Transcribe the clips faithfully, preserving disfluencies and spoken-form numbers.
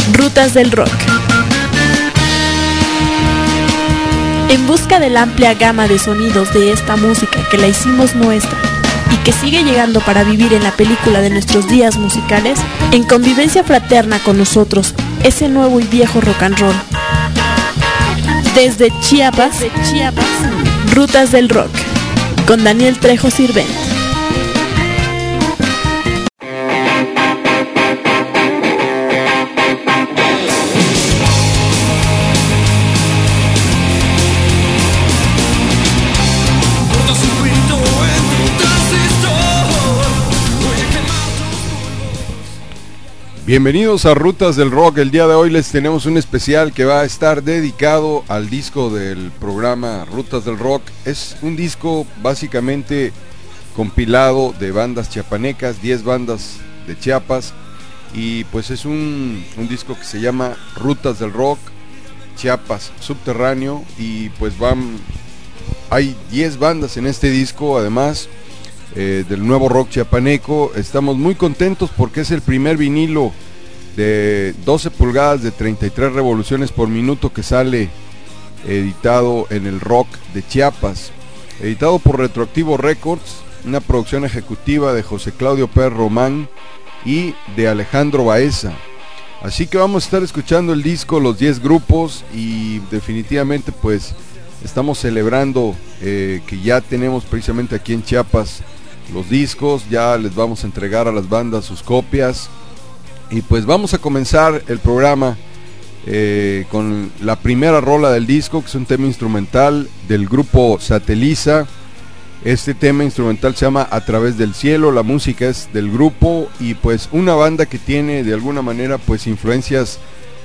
Rutas del Rock. En busca de la amplia gama de sonidos de esta música que la hicimos nuestra y que sigue llegando para vivir en la película de nuestros días musicales, en convivencia fraterna con nosotros, ese nuevo y viejo rock and roll. Desde Chiapas, Desde Chiapas, Rutas del Rock, con Daniel Trejo Sirvent. Bienvenidos a Rutas del Rock. El día de hoy les tenemos un especial que va a estar dedicado al disco del programa Rutas del Rock. Es un disco básicamente compilado de bandas chiapanecas, diez bandas de Chiapas, y pues es un, un disco que se llama Rutas del Rock, Chiapas Subterráneo, y pues van, hay diez bandas en este disco, además Eh, del nuevo rock chiapaneco. Estamos muy contentos porque es el primer vinilo de doce pulgadas de treinta y tres revoluciones por minuto que sale editado en el rock de Chiapas, editado por Retroactivo Records, una producción ejecutiva de José Claudio Pérez Román y de Alejandro Baeza. Así que vamos a estar escuchando el disco, los diez grupos, y definitivamente pues estamos celebrando eh, que ya tenemos precisamente aquí en Chiapas los discos. Ya les vamos a entregar a las bandas sus copias, y pues vamos a comenzar el programa eh, con la primera rola del disco, que es un tema instrumental del grupo Sateliza. Este tema instrumental se llama A Través del Cielo. La música es del grupo, y pues una banda que tiene de alguna manera pues influencias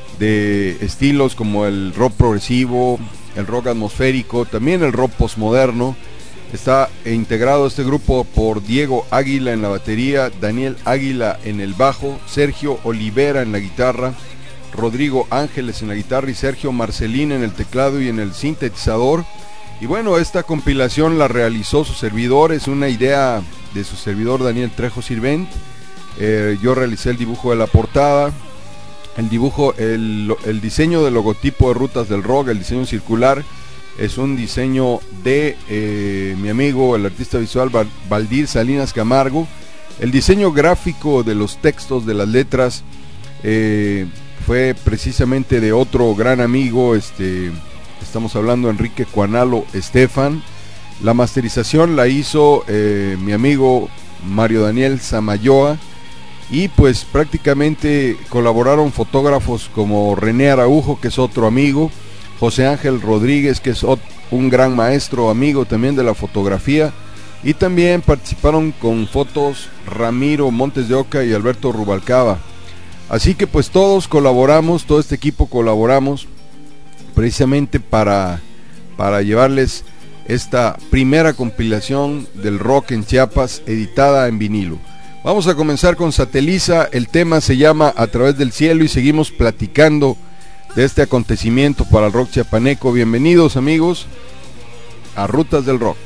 de estilos como el rock progresivo, el rock atmosférico, también el rock postmoderno. Está integrado este grupo por Diego Águila en la batería, Daniel Águila en el bajo, Sergio Olivera en la guitarra, Rodrigo Ángeles en la guitarra y Sergio Marcelín en el teclado y en el sintetizador. Y bueno, esta compilación la realizó su servidor, es una idea de su servidor Daniel Trejo Sirvent. Eh, yo realicé el dibujo de la portada, el dibujo, el, el diseño del logotipo de Rutas del Rock, el diseño circular. Es un diseño de eh, mi amigo, el artista visual Valdir Salinas Camargo. El diseño gráfico de los textos, de las letras, eh, fue precisamente de otro gran amigo, este, estamos hablando de Enrique Cuanalo Estefan. La masterización la hizo eh, mi amigo Mario Daniel Samayoa, y pues prácticamente colaboraron fotógrafos como René Araujo, que es otro amigo, José Ángel Rodríguez, que es un gran maestro, amigo también de la fotografía, y también participaron con fotos Ramiro Montes de Oca y Alberto Rubalcaba. Así que pues todos colaboramos, todo este equipo colaboramos precisamente para, para llevarles esta primera compilación del rock en Chiapas editada en vinilo. Vamos a comenzar con Sateliza. El tema se llama A Través del Cielo, y seguimos platicando de este acontecimiento para el rock chiapaneco. Bienvenidos, amigos, a Rutas del Rock.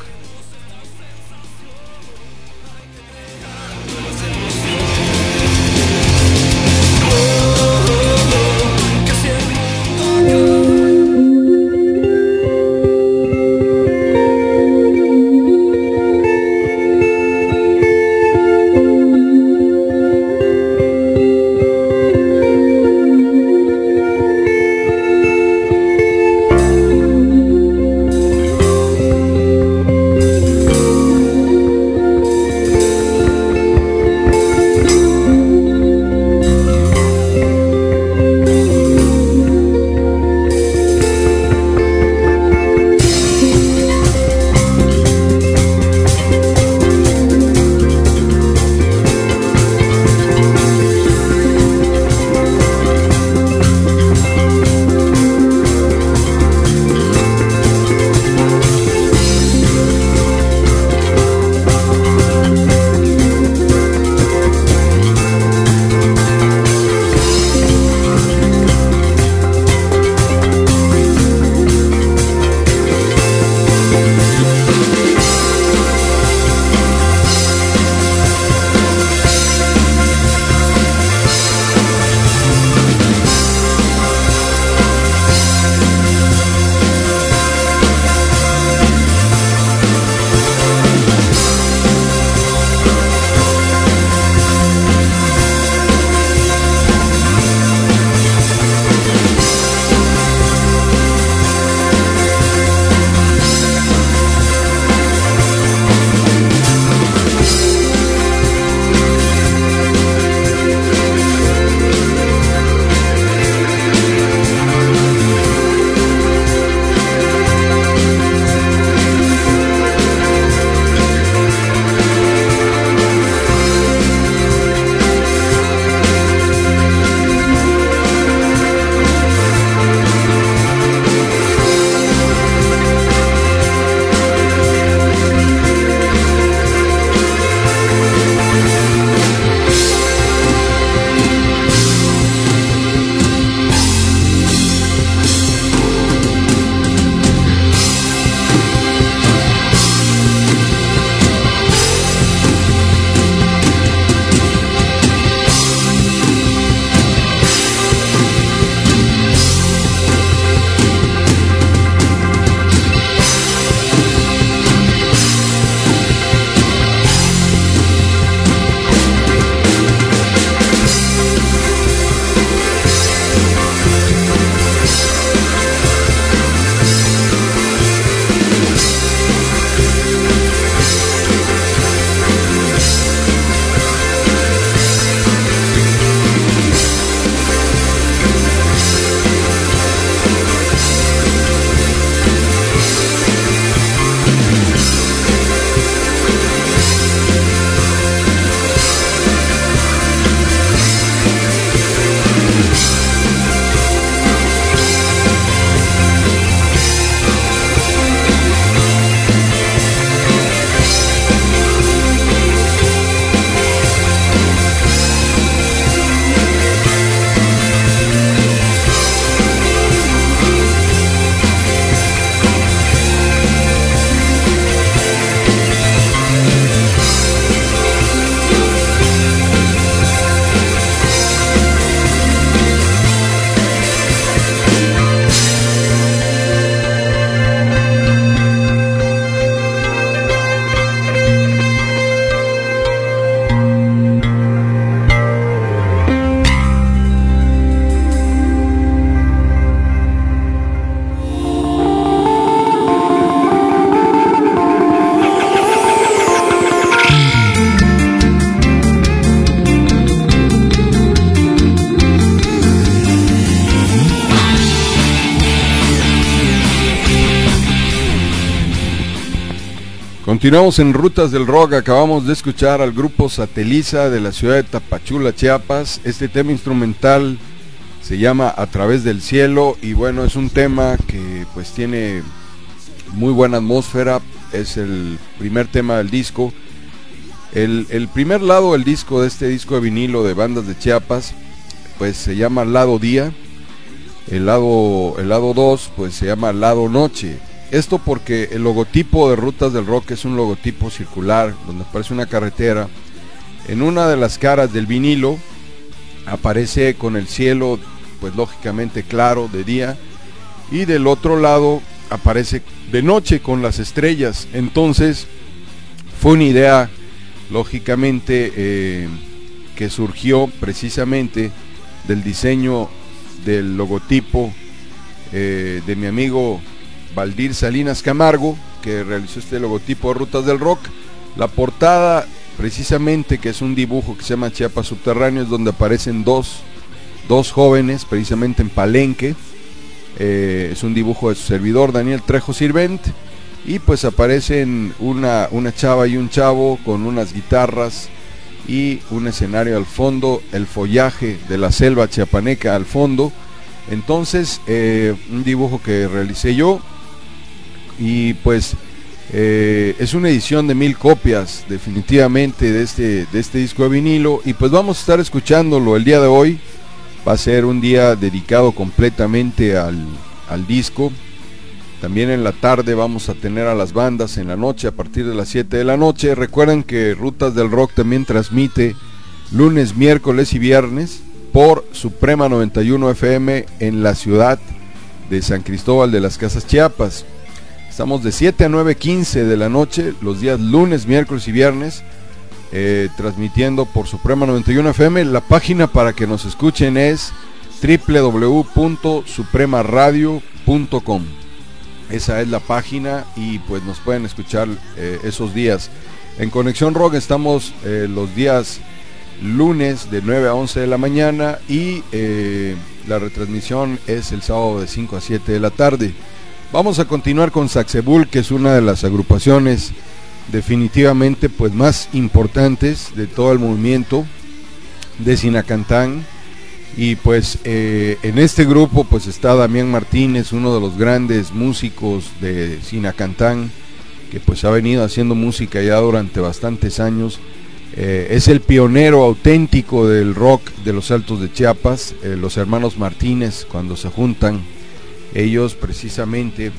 Thank Continuamos en Rutas del Rock. Acabamos de escuchar al grupo Sateliza de la ciudad de Tapachula, Chiapas. Este tema instrumental se llama A Través del Cielo, y bueno, es un tema que pues tiene muy buena atmósfera. Es el primer tema del disco. El, el primer lado del disco, de este disco de vinilo de bandas de Chiapas, pues se llama Lado Día. El lado el lado dos pues se llama Lado Noche. Esto porque el logotipo de Rutas del Rock es un logotipo circular donde aparece una carretera. En una de las caras del vinilo aparece con el cielo pues lógicamente claro de día, y del otro lado aparece de noche con las estrellas. Entonces fue una idea lógicamente eh, que surgió precisamente del diseño del logotipo eh, de mi amigo Valdir Salinas Camargo, que realizó este logotipo de Rutas del Rock. La portada precisamente, que es un dibujo que se llama Chiapas Subterráneo, es donde aparecen dos, dos jóvenes precisamente en Palenque. Eh, es un dibujo de su servidor Daniel Trejo Sirvent, y pues aparecen una, una chava y un chavo con unas guitarras y un escenario al fondo, el follaje de la selva chiapaneca al fondo. Entonces eh, un dibujo que realicé yo, y pues eh, es una edición de mil copias definitivamente de este, de este disco de vinilo, y pues vamos a estar escuchándolo el día de hoy. Va a ser un día dedicado completamente al, al disco. También en la tarde vamos a tener a las bandas, en la noche a partir de las siete de la noche. Recuerden que Rutas del Rock también transmite lunes, miércoles y viernes por Suprema noventa y uno F M en la ciudad de San Cristóbal de las Casas, Chiapas. Estamos de siete a nueve quince de la noche los días lunes, miércoles y viernes, eh, transmitiendo por Suprema noventa y uno F M. La página para que nos escuchen es doble u doble u doble u punto suprema radio punto com. Esa es la página, y pues nos pueden escuchar eh, esos días. En Conexión Rock estamos eh, los días lunes de nueve a once de la mañana, y eh, la retransmisión es el sábado de cinco a siete de la tarde. Vamos a continuar con Saxebul, que es una de las agrupaciones definitivamente pues más importantes de todo el movimiento de Sinacantán. Y pues eh, en este grupo pues está Damián Martínez, uno de los grandes músicos de Sinacantán, que pues ha venido haciendo música ya durante bastantes años. Eh, es el pionero auténtico del rock de los Altos de Chiapas. Eh, los hermanos Martínez, cuando se juntan, ellos precisamente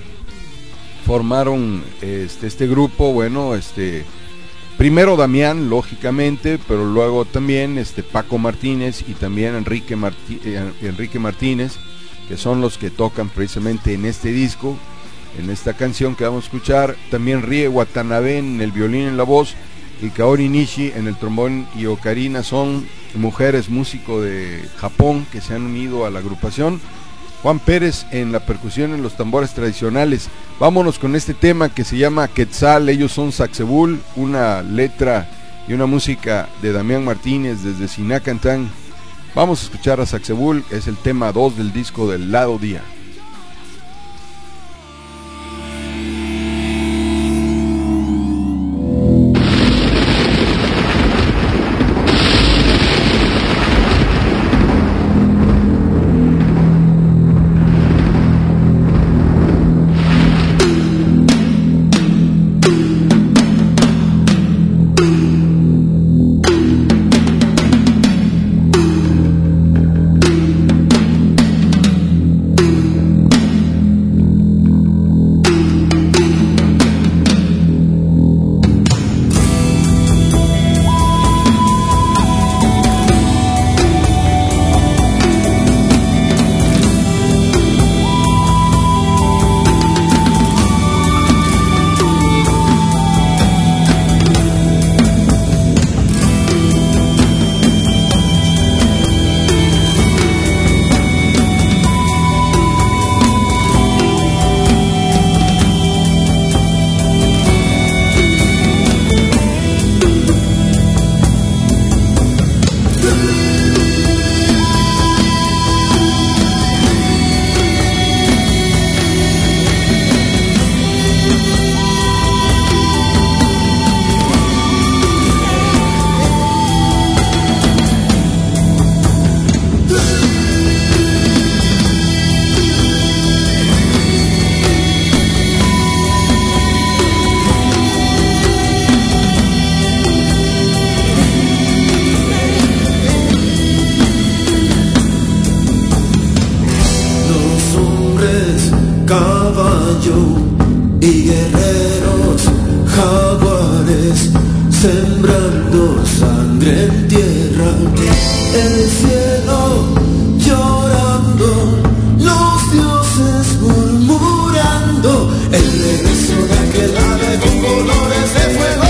formaron este, este grupo. Bueno, este primero Damián, lógicamente, pero luego también este Paco Martínez y también Enrique, Martí, eh, Enrique Martínez, que son los que tocan precisamente en este disco, en esta canción que vamos a escuchar. También Rie Watanabe en el violín y en la voz, y Kaori Nishi en el trombón y ocarina. Son mujeres músicos de Japón que se han unido a la agrupación. Juan Pérez en la percusión, en los tambores tradicionales. Vámonos con este tema que se llama Quetzal. Ellos son Saxebul, una letra y una música de Damián Martínez desde Sinacantán. Vamos a escuchar a Saxebul, es el tema dos del disco del Lado Día. Thank y guerreros, jaguares, sembrando sangre en tierra, el cielo llorando, los dioses murmurando, el regreso de aquel ave con colores de fuego.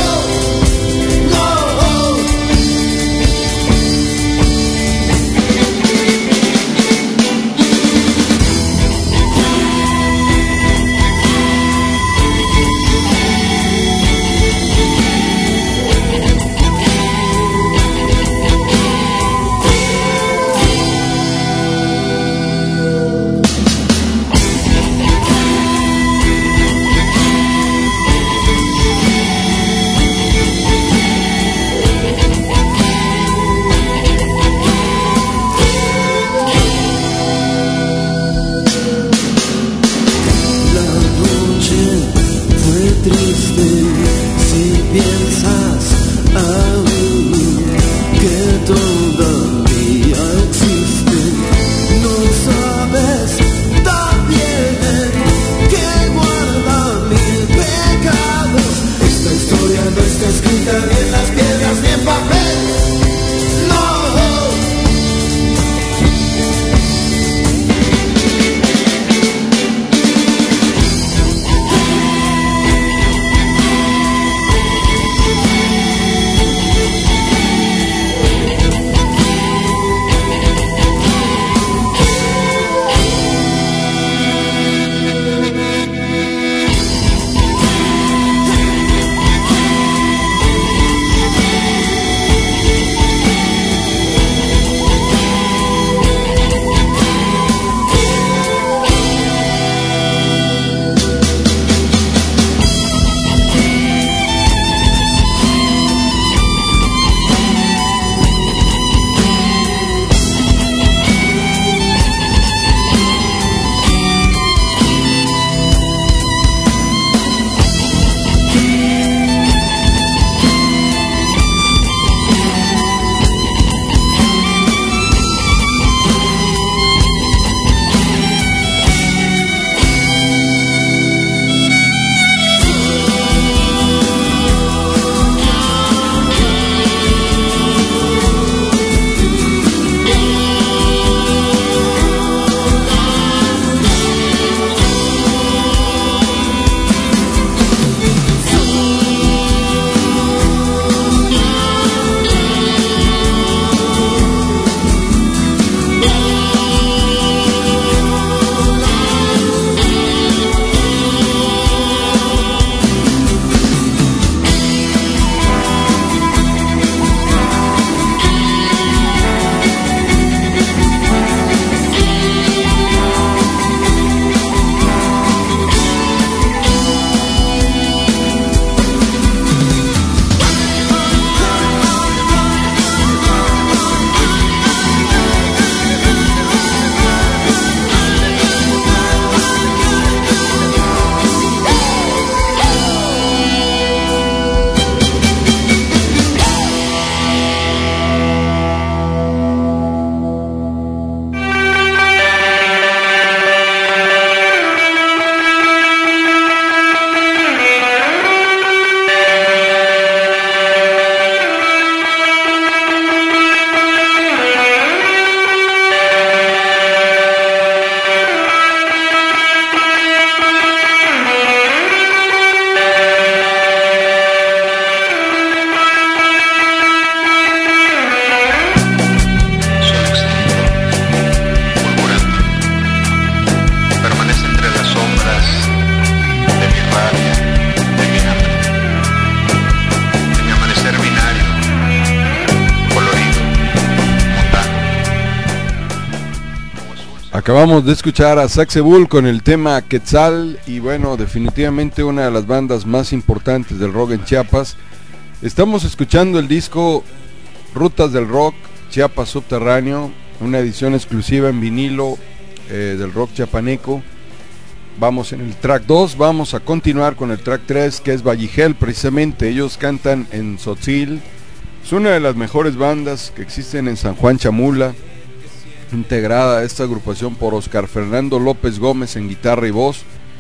Acabamos de escuchar a Saxebull con el tema Quetzal, y bueno, definitivamente una de las bandas más importantes del rock en Chiapas. Estamos escuchando el disco Rutas del Rock, Chiapas Subterráneo, una edición exclusiva en vinilo eh, del rock chiapaneco. Vamos en el track dos, vamos a continuar con el track tres, que es Valligel, precisamente. Ellos cantan en Tzotzil. Es una de las mejores bandas que existen en San Juan Chamula, integrada esta agrupación por Oscar Fernando López Gómez en guitarra y voz,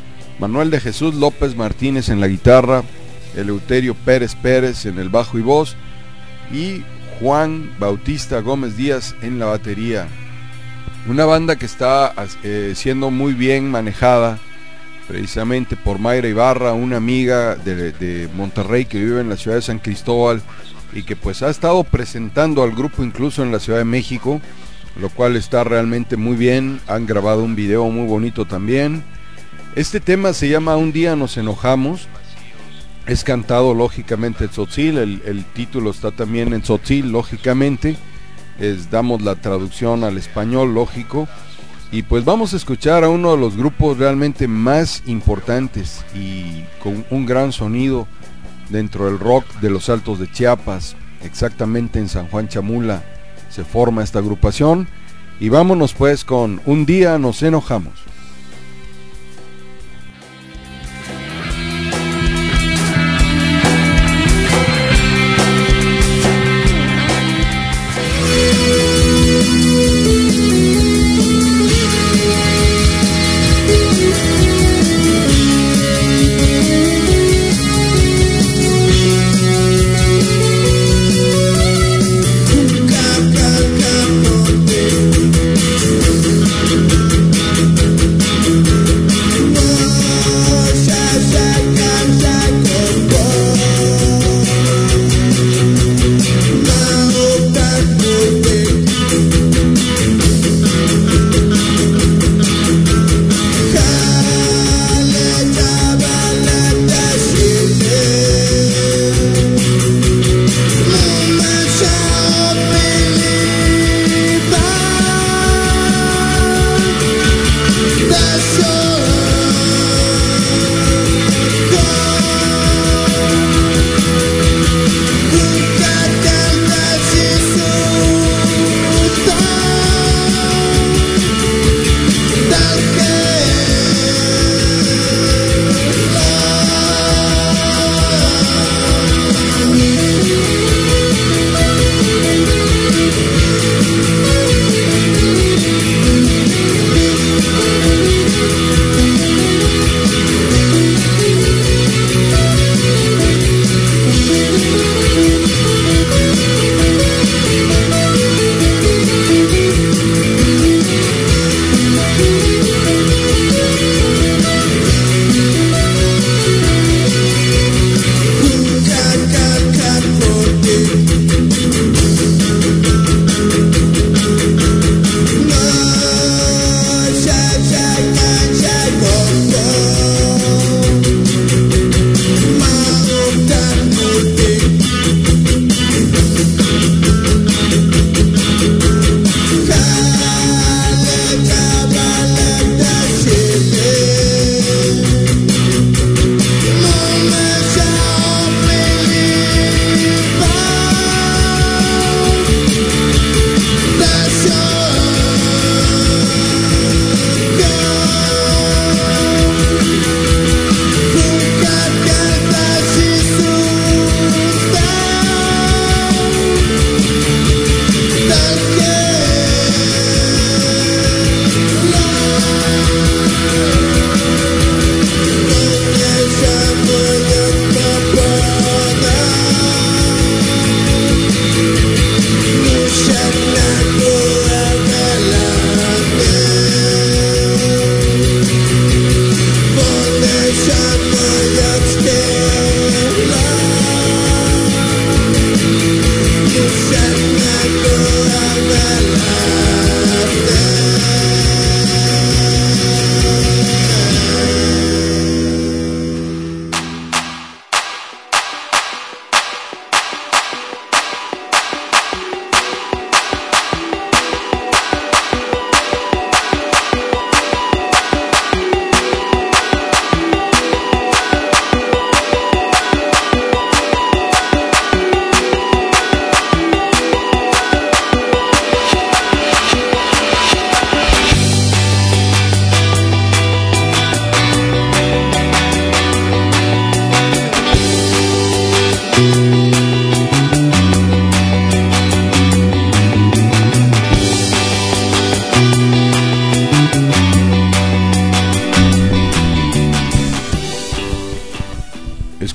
Manuel de Jesús López Martínez en la guitarra, Eleuterio Pérez Pérez en el bajo y voz, y Juan Bautista Gómez Díaz en la batería. Una banda que está eh, siendo muy bien manejada precisamente por Mayra Ibarra, una amiga de, de Monterrey que vive en la ciudad de San Cristóbal y que pues ha estado presentando al grupo incluso en la Ciudad de México, lo cual está realmente muy bien. Han grabado un video muy bonito también. Este tema se llama Un día nos enojamos. Es cantado lógicamente en tzotzil, el, el título está también en tzotzil, lógicamente. Les damos la traducción al español, lógico. Y pues vamos a escuchar a uno de los grupos realmente más importantes y con un gran sonido dentro del rock de los Altos de Chiapas, exactamente en San Juan Chamula se forma esta agrupación. Y vámonos pues con Un día nos enojamos.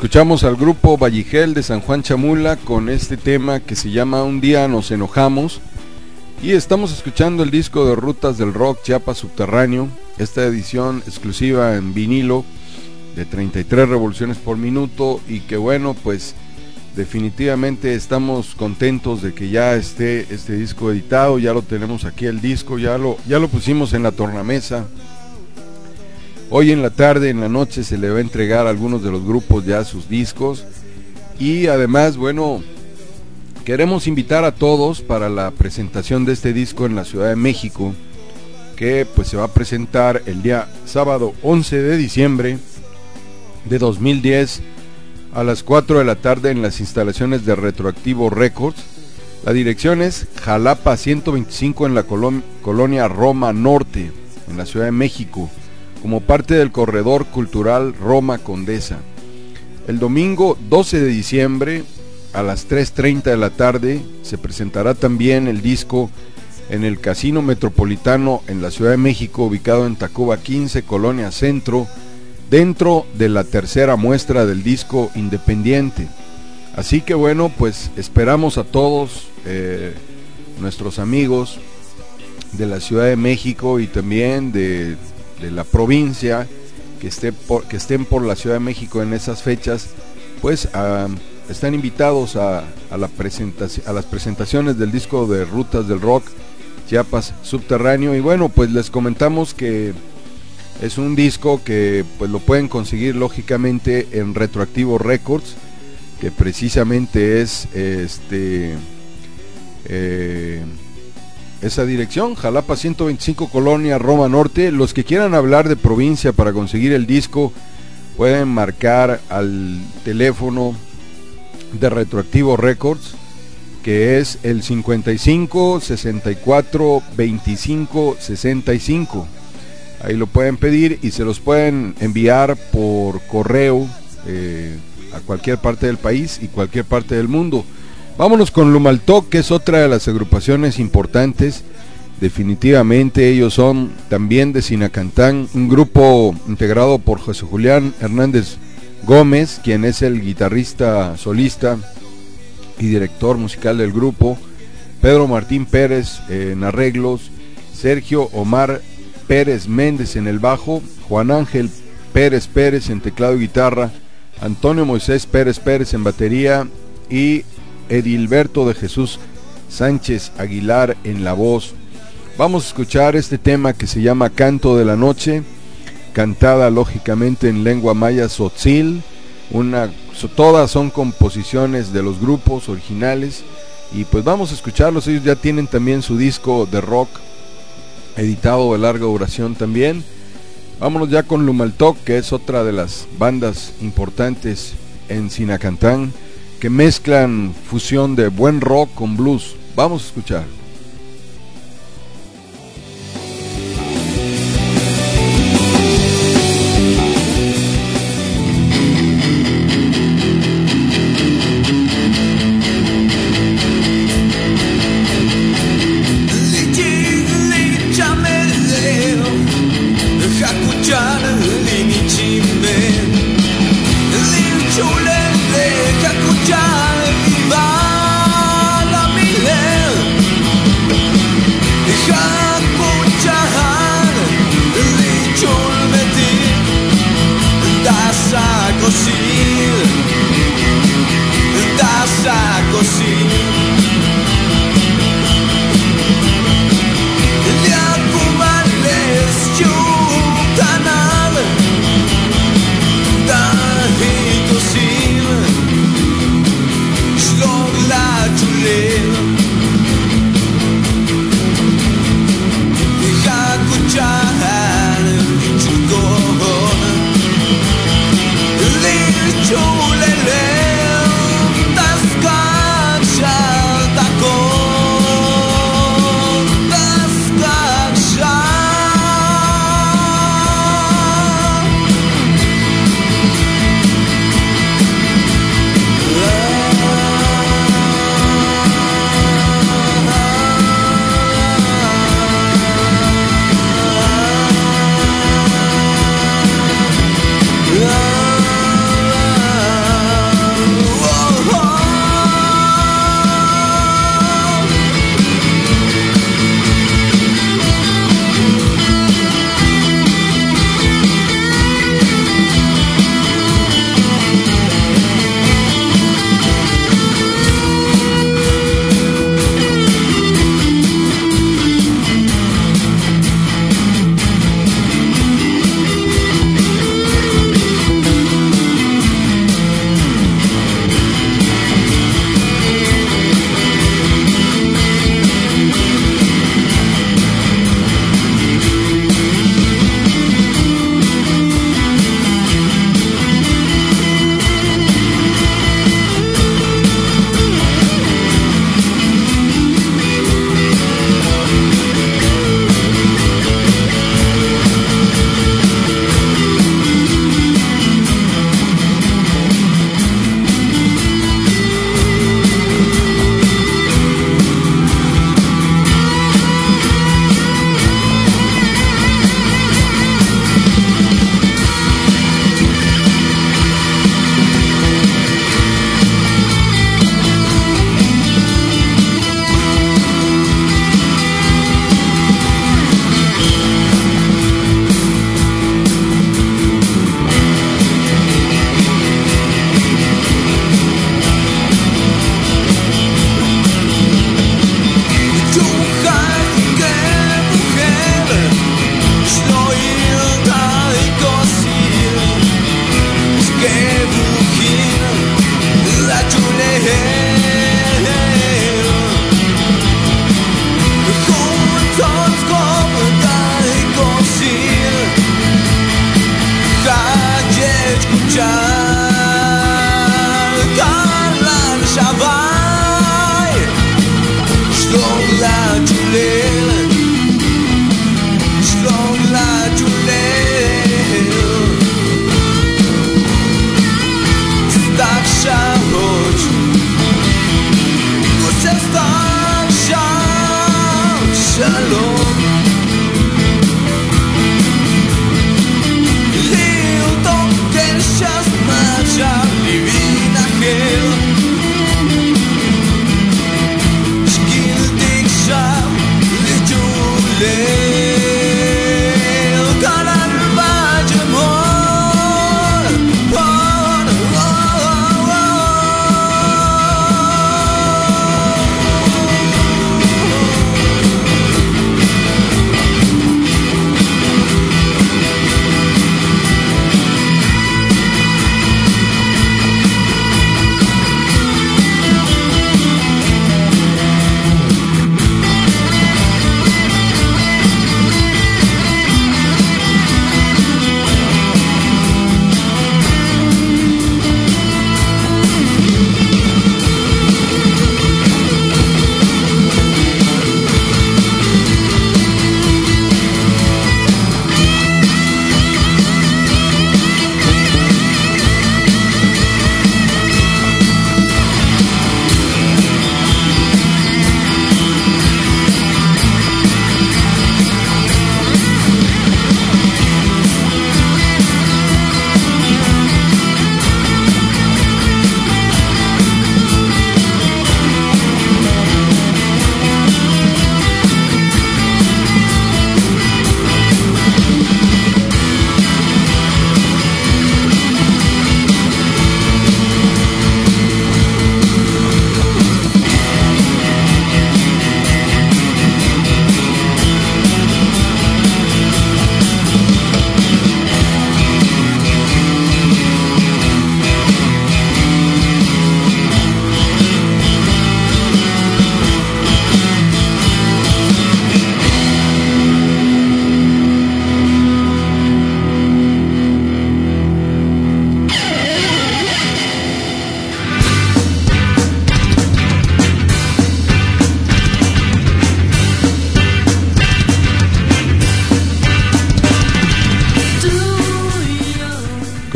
Escuchamos al grupo Valligel de San Juan Chamula con este tema que se llama Un día nos enojamos. Y estamos escuchando el disco de Rutas del Rock Chiapas Subterráneo, esta edición exclusiva en vinilo de treinta y tres revoluciones por minuto, y que bueno, pues definitivamente estamos contentos de que ya esté este disco editado. Ya lo tenemos aquí el disco, ya lo, ya lo pusimos en la tornamesa. Hoy en la tarde, en la noche, se le va a entregar a algunos de los grupos ya sus discos. Y además, bueno, queremos invitar a todos para la presentación de este disco en la Ciudad de México, que pues se va a presentar el día sábado once de diciembre de dos mil diez a las cuatro de la tarde en las instalaciones de Retroactivo Records. La dirección es Jalapa ciento veinticinco en la colon- colonia Roma Norte, en la Ciudad de México, como parte del corredor cultural Roma Condesa. El domingo doce de diciembre a las tres treinta de la tarde se presentará también el disco en el Casino Metropolitano en la Ciudad de México, ubicado en Tacuba quince, Colonia Centro, dentro de la tercera muestra del disco independiente. Así que bueno, pues esperamos a todos eh, nuestros amigos de la Ciudad de México y también de, de la provincia que, esté por, que estén por la Ciudad de México en esas fechas, pues a están invitados a, a, la presentación, a las presentaciones del disco de Rutas del Rock Chiapas Subterráneo. Y bueno, pues les comentamos que es un disco que pues lo pueden conseguir lógicamente en Retroactivo Records, que precisamente es este eh, esa dirección, Jalapa ciento veinticinco, Colonia Roma Norte. Los que quieran hablar de provincia para conseguir el disco pueden marcar al teléfono de Retroactivo Records, que es el cincuenta y cinco, sesenta y cuatro, veinticinco, sesenta y cinco. Ahí lo pueden pedir y se los pueden enviar por correo eh, a cualquier parte del país y cualquier parte del mundo. Vámonos con Lumaltoc, que es otra de las agrupaciones importantes. Definitivamente ellos son también de Sinacantán, un grupo integrado por José Julián Hernández Gómez, quien es el guitarrista solista y director musical del grupo, Pedro Martín Pérez eh, en arreglos, Sergio Omar Pérez Méndez en el bajo, Juan Ángel Pérez Pérez en teclado y guitarra, Antonio Moisés Pérez Pérez en batería y Edilberto de Jesús Sánchez Aguilar en la voz. Vamos a escuchar este tema que se llama Canto de la Noche, cantada lógicamente en lengua maya tzotzil. Una, todas son composiciones de los grupos originales y pues vamos a escucharlos. Ellos ya tienen también su disco de rock editado de larga duración también. Vámonos ya con Lumaltoc, que es otra de las bandas importantes en Sinacantán, que mezclan fusión de buen rock con blues. Vamos a escuchar. Chule de Cacuchal, viva la Miller.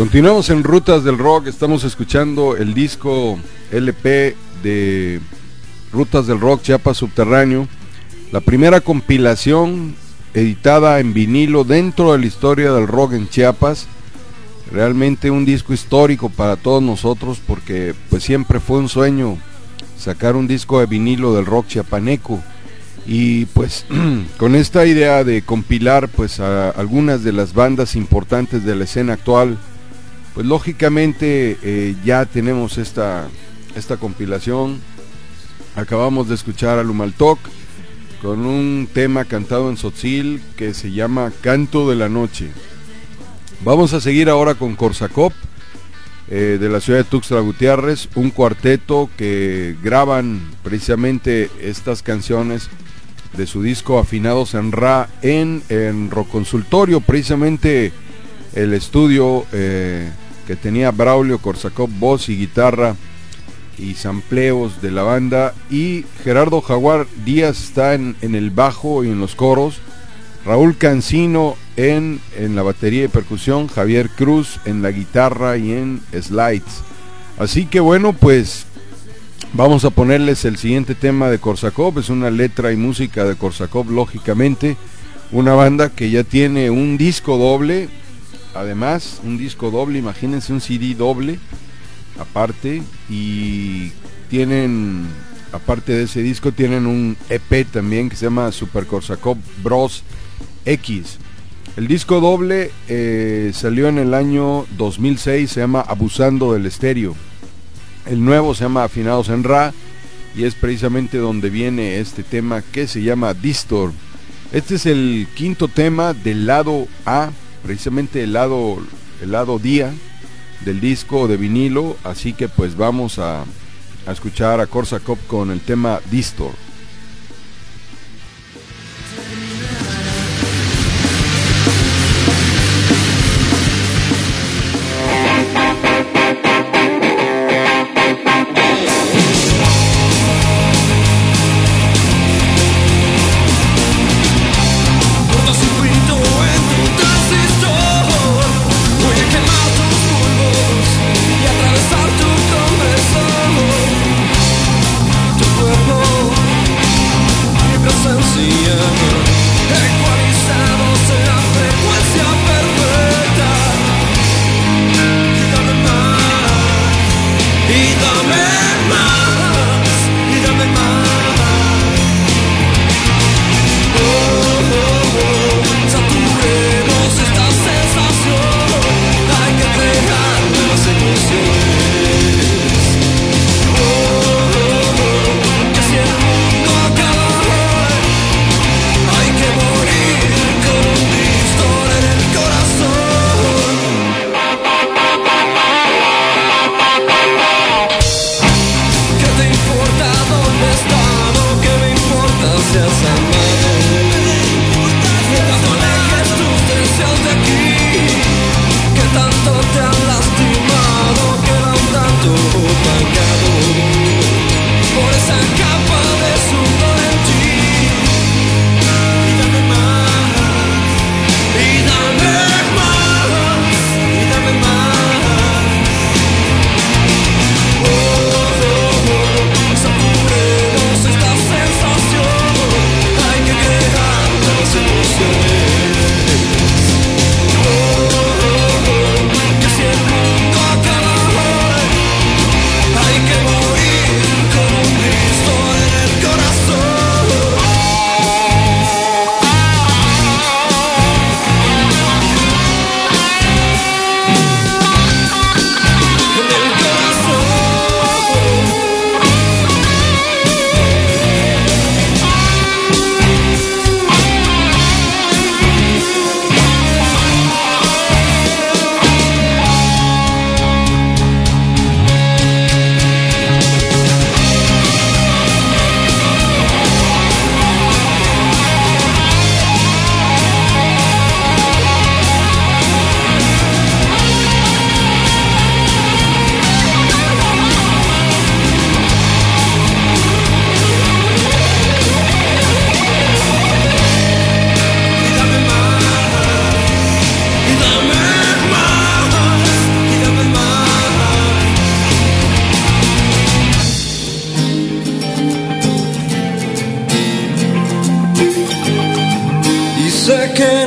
Continuamos en Rutas del Rock, estamos escuchando el disco L P de Rutas del Rock Chiapas Subterráneo, la primera compilación editada en vinilo dentro de la historia del rock en Chiapas. Realmente un disco histórico para todos nosotros, porque pues siempre fue un sueño sacar un disco de vinilo del rock chiapaneco, y pues con esta idea de compilar pues a algunas de las bandas importantes de la escena actual, pues lógicamente eh, ya tenemos esta, esta compilación. Acabamos de escuchar a Lumaltoc con un tema cantado en tzotzil que se llama Canto de la Noche. Vamos a seguir ahora con Korsakov, eh, de la ciudad de Tuxtla Gutiérrez, un cuarteto que graban precisamente estas canciones de su disco Afinados en Ra en, en Rock Consultorio, precisamente el estudio eh, que tenía Braulio Korsakov, voz y guitarra y sampleos de la banda, y Gerardo Jaguar Díaz está en, en el bajo y en los coros, Raúl Cancino en, en la batería y percusión, Javier Cruz en la guitarra y en slides. Así que bueno, pues vamos a ponerles el siguiente tema de Korsakov. Es una letra y música de Korsakov, lógicamente, una banda que ya tiene un disco doble, además un disco doble, imagínense, un C D doble aparte, y tienen, aparte de ese disco, tienen un E P también que se llama Super Korsakov Bros X. El disco doble eh, salió en el año dos mil seis, se llama Abusando del Estéreo. El nuevo se llama Afinados en Ra, y es precisamente donde viene este tema que se llama Distor. Este es el quinto tema del lado A, precisamente el lado, el lado día del disco de vinilo, así que pues vamos a, a escuchar a Korsakov con el tema Distor. Tu cuerpo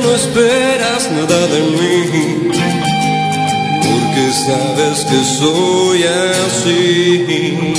no esperas nada de mí, porque sabes que soy así.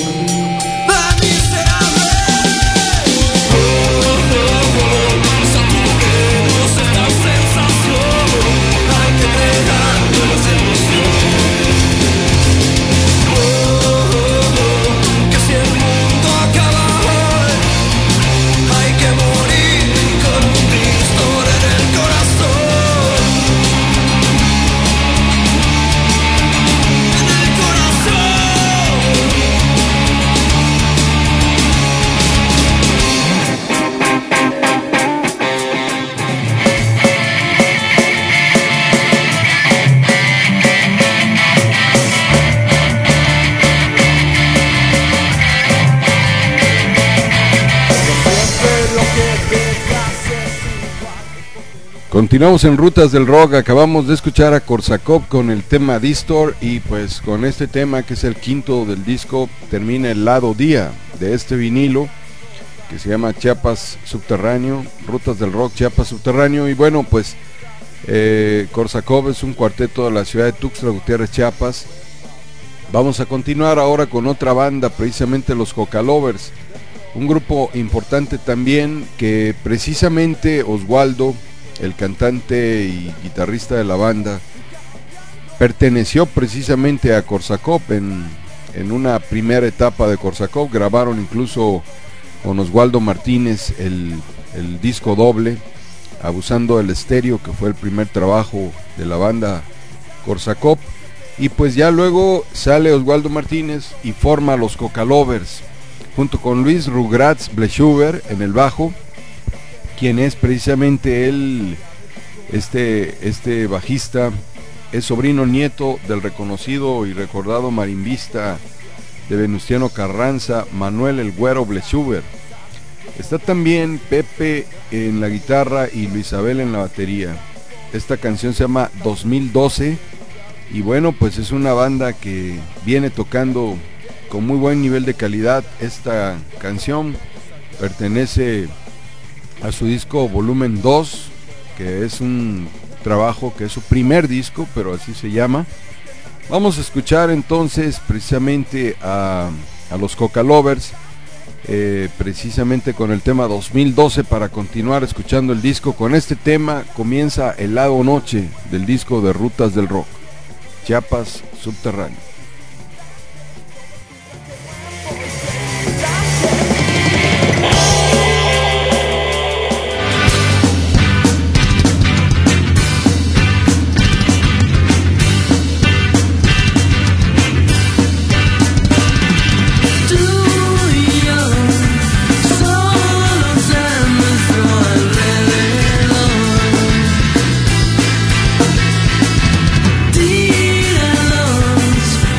Continuamos en Rutas del Rock. Acabamos de escuchar a Korsakov con el tema Distor, y pues con este tema, que es el quinto del disco, termina el lado día de este vinilo que se llama Chiapas Subterráneo, Rutas del Rock Chiapas Subterráneo. Y bueno, pues eh, Korsakov es un cuarteto de la ciudad de Tuxtla Gutiérrez, Chiapas. Vamos a continuar ahora con otra banda, precisamente los Cocalovers, un grupo importante también, que precisamente Oswaldo, el cantante y guitarrista de la banda, perteneció precisamente a Korsakov en, en una primera etapa de Korsakov. Grabaron incluso con Oswaldo Martínez el, el disco doble, Abusando del Estéreo, que fue el primer trabajo de la banda Korsakov. Y pues ya luego sale Oswaldo Martínez y forma los Cocalovers junto con Luis Rugratz Bleshuber en el bajo, quien es precisamente él, este, este bajista, es sobrino nieto del reconocido y recordado marimbista de Venustiano Carranza, Manuel el Güero Bleshuber. Está también Pepe en la guitarra y Luisabel en la batería. Esta canción se llama dos mil doce, y bueno, pues es una banda que viene tocando con muy buen nivel de calidad. Esta canción pertenece a su disco Volumen dos, que es un trabajo que es su primer disco, pero así se llama. Vamos a escuchar entonces precisamente a, a los Cocalovers, eh, precisamente con el tema dos mil doce, para continuar escuchando el disco. Con este tema comienza el lado noche del disco de Rutas del Rock, Chiapas Subterráneo. Tíralos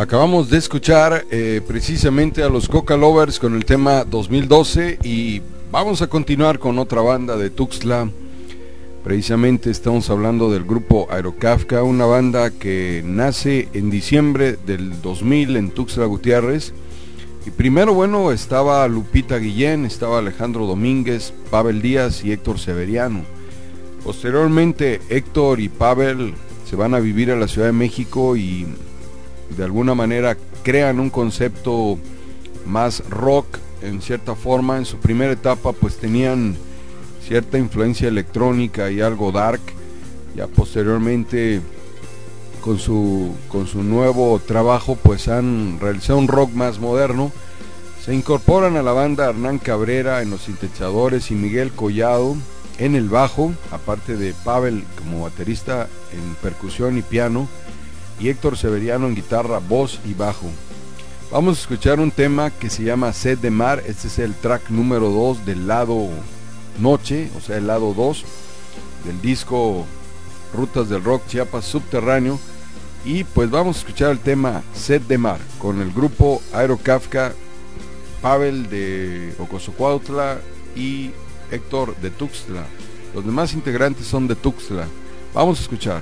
Acabamos de escuchar eh, precisamente a los Coca Lovers con el tema dos mil doce y vamos a continuar con otra banda de Tuxtla. Precisamente estamos hablando del grupo Aerokafka, una banda que nace en diciembre del dos mil en Tuxtla Gutiérrez. Y primero, bueno, estaba Lupita Guillén, estaba Alejandro Domínguez, Pavel Díaz y Héctor Severiano. Posteriormente Héctor y Pavel se van a vivir a la Ciudad de México y de alguna manera crean un concepto más rock en cierta forma. En su primera etapa pues tenían cierta influencia electrónica y algo dark. Ya posteriormente con su, con su nuevo trabajo pues han realizado un rock más moderno. Se incorporan a la banda Hernán Cabrera en los sintetizadores y Miguel Collado en el bajo, aparte de Pavel como baterista en percusión y piano, y Héctor Severiano en guitarra, voz y bajo. Vamos a escuchar un tema que se llama Sed de Mar. Este es el track número dos del lado Noche, o sea el lado dos del disco Rutas del Rock Chiapas Subterráneo. Y pues vamos a escuchar el tema Sed de Mar con el grupo Aerokafka, Pavel de Ocosocuautla y Héctor de Tuxtla. Los demás integrantes son de Tuxtla. Vamos a escuchar.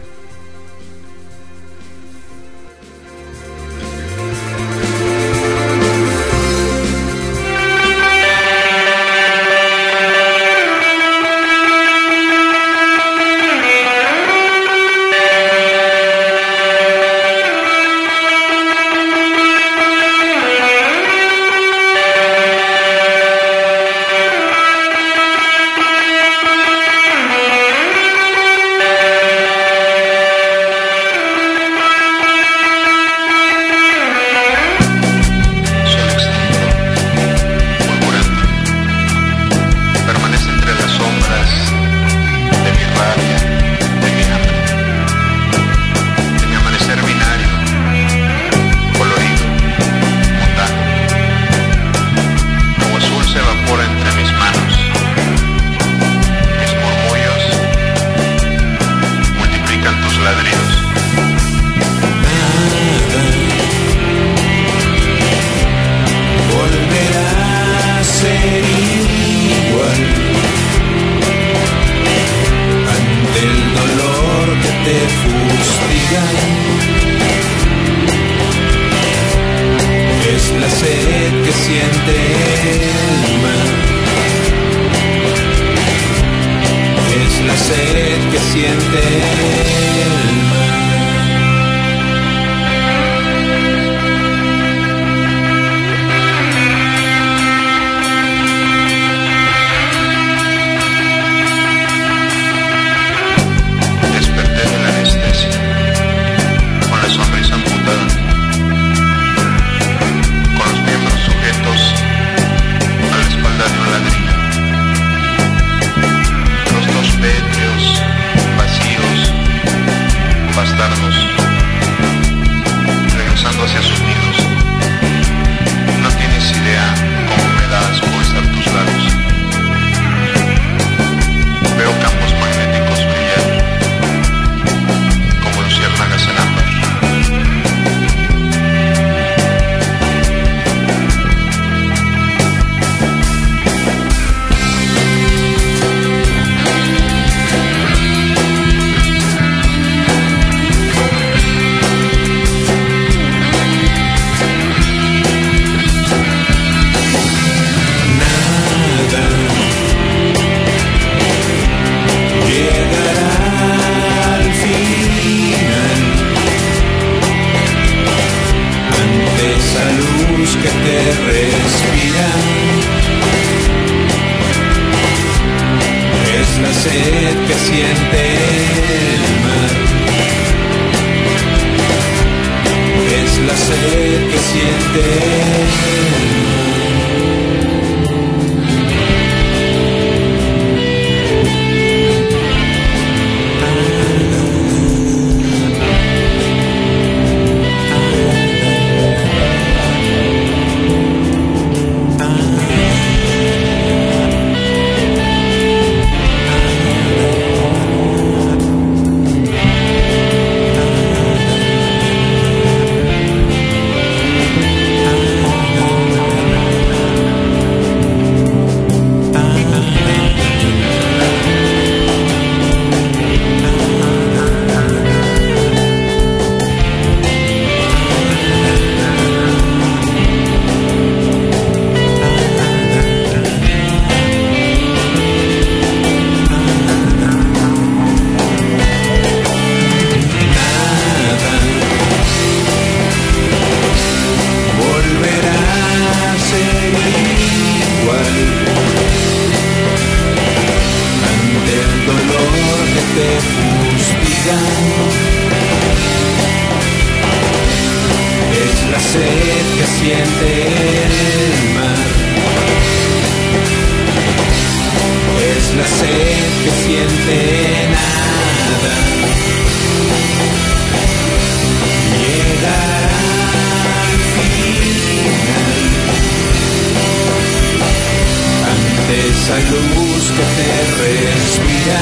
esa luz que te respira.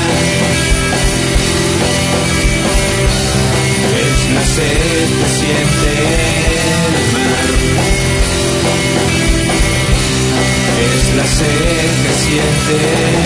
Es la sed que siente el mar. Es la sed que siente.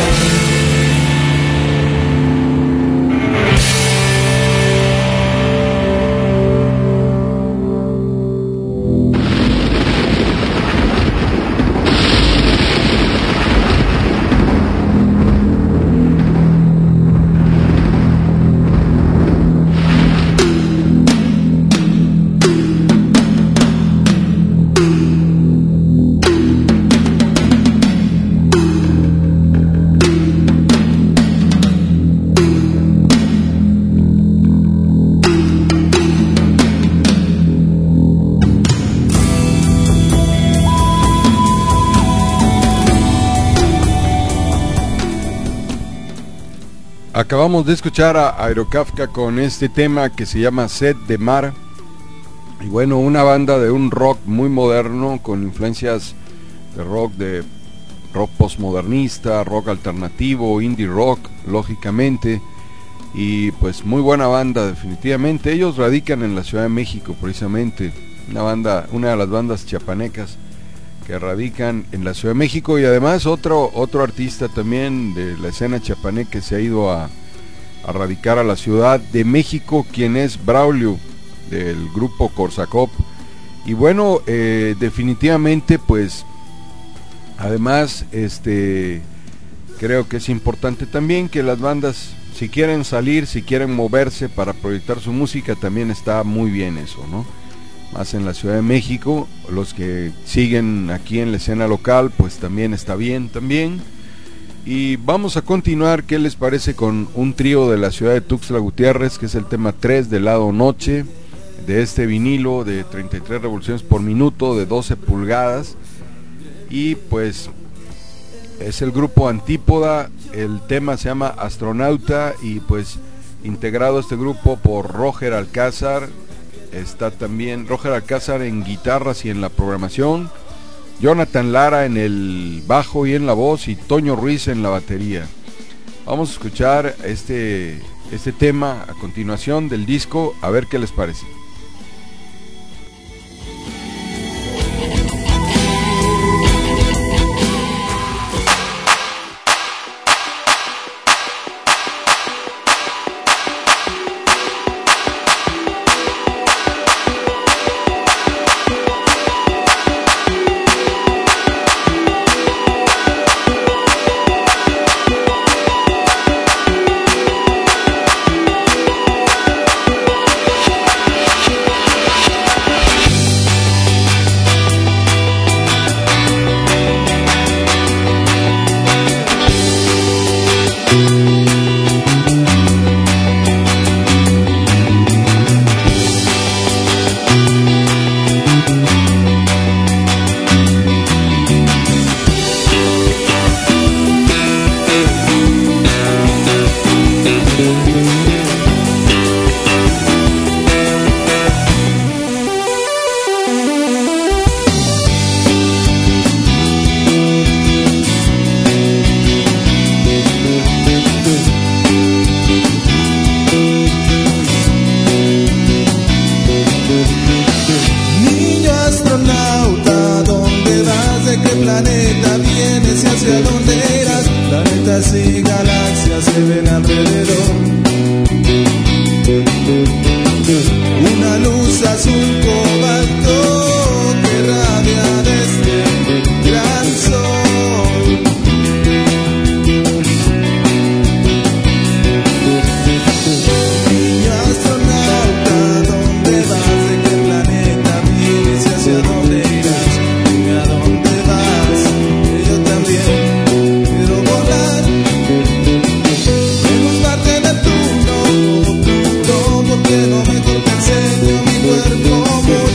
Acabamos de escuchar a Aerokafka con este tema que se llama Sed de Mar. Y bueno, una banda de un rock muy moderno con influencias de rock, de rock postmodernista, rock alternativo, indie rock, lógicamente. Y pues muy buena banda, definitivamente. Ellos radican en la Ciudad de México, precisamente. Una banda, una de las bandas chiapanecas que radican en la Ciudad de México, y además otro otro artista también de la escena chiapaneca que se ha ido a, a radicar a la Ciudad de México, quien es Braulio, del grupo Korsakov. Y bueno, eh, definitivamente pues además este creo que es importante también que las bandas, si quieren salir, si quieren moverse para proyectar su música, también está muy bien eso, ¿no? Más en la Ciudad de México. Los que siguen aquí en la escena local, pues también está bien también. Y vamos a continuar, ¿qué les parece? Con un trío de la ciudad de Tuxtla Gutiérrez, que es el tema tres del lado noche, de este vinilo de treinta y tres revoluciones por minuto, de doce pulgadas. Y pues es el grupo Antípoda, el tema se llama Astronauta, y pues integrado este grupo por Roger Alcázar. Está también Roger Alcázar en guitarras y en la programación, Jonathan Lara en el bajo y en la voz, y Toño Ruiz en la batería. Vamos a escuchar este, este tema a continuación del disco, a ver qué les parece. Porque no mejor te enseño mi cuerpo.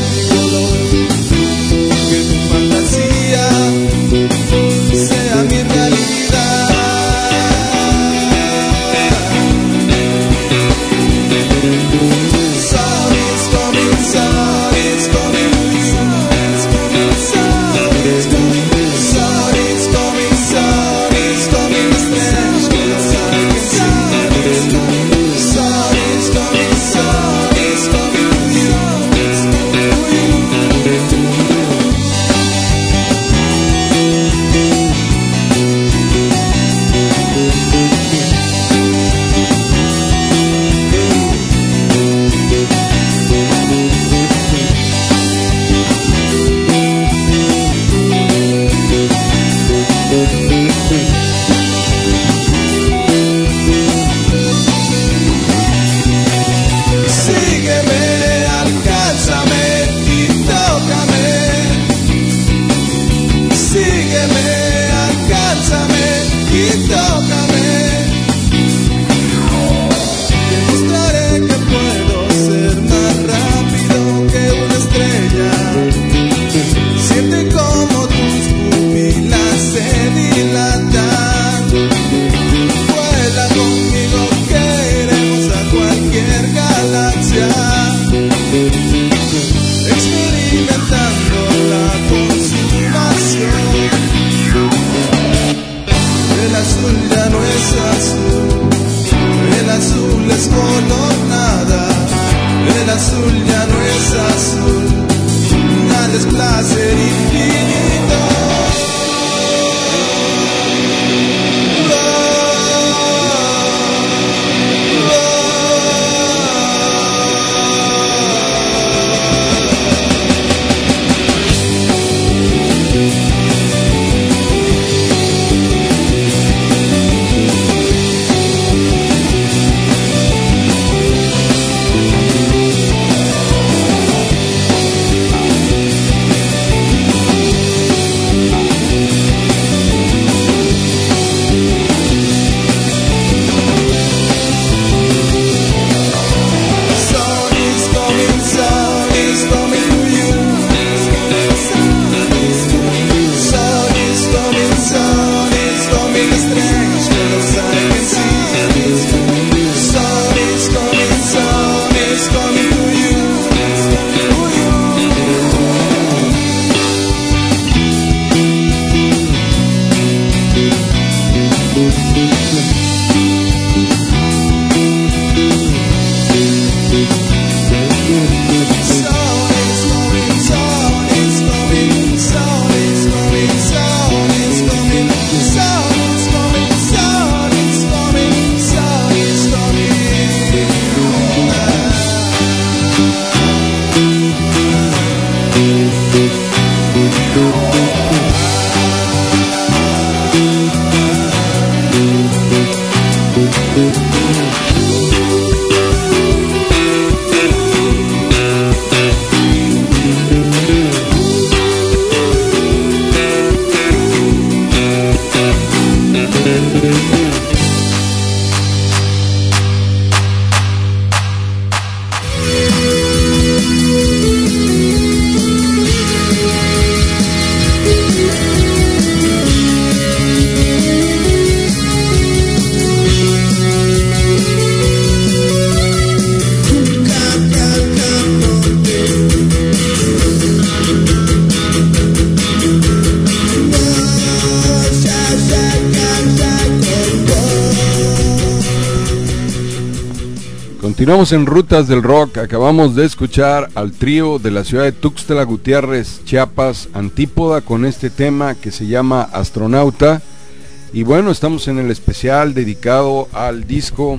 Continuamos en Rutas del Rock. Acabamos de escuchar al trío de la ciudad de Tuxtla Gutiérrez, Chiapas, Antípoda, con este tema que se llama Astronauta. Y bueno, estamos en el especial dedicado al disco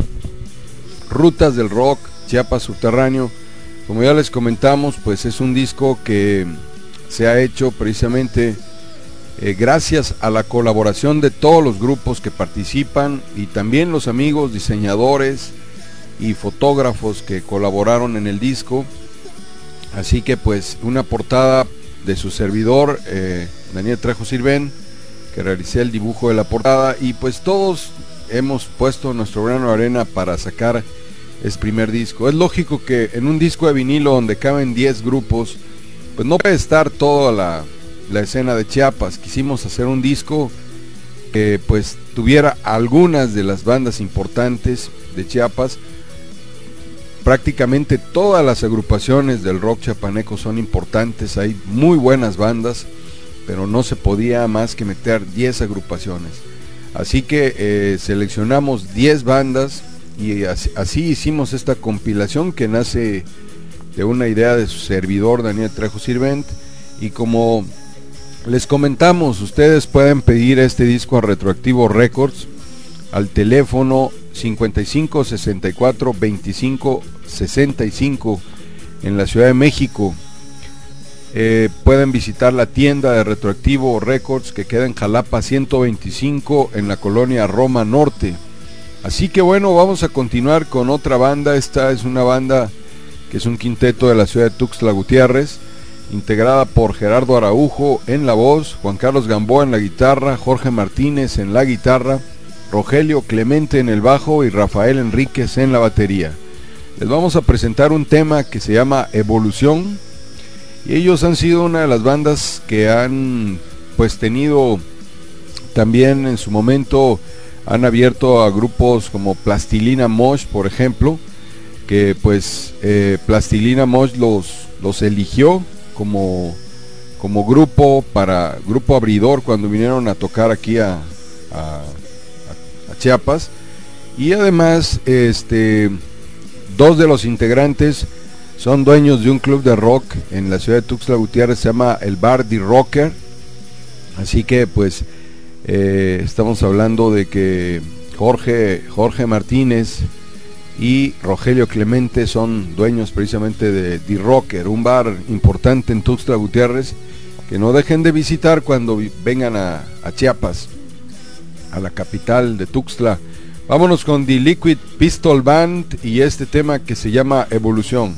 Rutas del Rock, Chiapas Subterráneo. Como ya les comentamos, pues es un disco que se ha hecho precisamente eh, gracias a la colaboración de todos los grupos que participan y también los amigos diseñadores y fotógrafos que colaboraron en el disco. Así que pues una portada de su servidor, eh, Daniel Trejo Sirven, que realicé el dibujo de la portada, y pues todos hemos puesto nuestro grano de arena para sacar este primer disco. Es lógico que en un disco de vinilo donde caben diez grupos, pues no puede estar toda la, la escena de Chiapas. Quisimos hacer un disco que pues tuviera algunas de las bandas importantes de Chiapas. Prácticamente todas las agrupaciones del rock chiapaneco son importantes, hay muy buenas bandas, pero no se podía más que meter diez agrupaciones. Así que eh, seleccionamos diez bandas y así, así hicimos esta compilación que nace de una idea de su servidor Daniel Trejo Sirvent. Y como les comentamos, ustedes pueden pedir este disco a Retroactivo Records al teléfono cincuenta y cinco sesenta y cuatro veinticinco sesenta y cinco en la Ciudad de México. eh, pueden visitar la tienda de Retroactivo Records, que queda en Jalapa ciento veinticinco, en la colonia Roma Norte. Así que bueno, vamos a continuar con otra banda. Esta es una banda que es un quinteto de la ciudad de Tuxtla Gutiérrez, integrada por Gerardo Araujo en la voz, Juan Carlos Gamboa en la guitarra, Jorge Martínez en la guitarra, Rogelio Clemente en el bajo y Rafael Enríquez en la batería. Les vamos a presentar un tema que se llama Evolución, y ellos han sido una de las bandas que han pues tenido también en su momento, han abierto a grupos como Plastilina Mosh, por ejemplo, que pues eh, Plastilina Mosh los, los eligió como, como grupo para grupo abridor cuando vinieron a tocar aquí a, a, a Chiapas. Y además este dos de los integrantes son dueños de un club de rock en la ciudad de Tuxtla Gutiérrez, se llama el Bar de Rocker. Así que pues eh, estamos hablando de que Jorge, Jorge Martínez y Rogelio Clemente son dueños precisamente de The Rocker, un bar importante en Tuxtla Gutiérrez, que no dejen de visitar cuando vengan a, a Chiapas, a la capital de Tuxtla. Vámonos con The Liquid Pistol Band y este tema que se llama Evolución.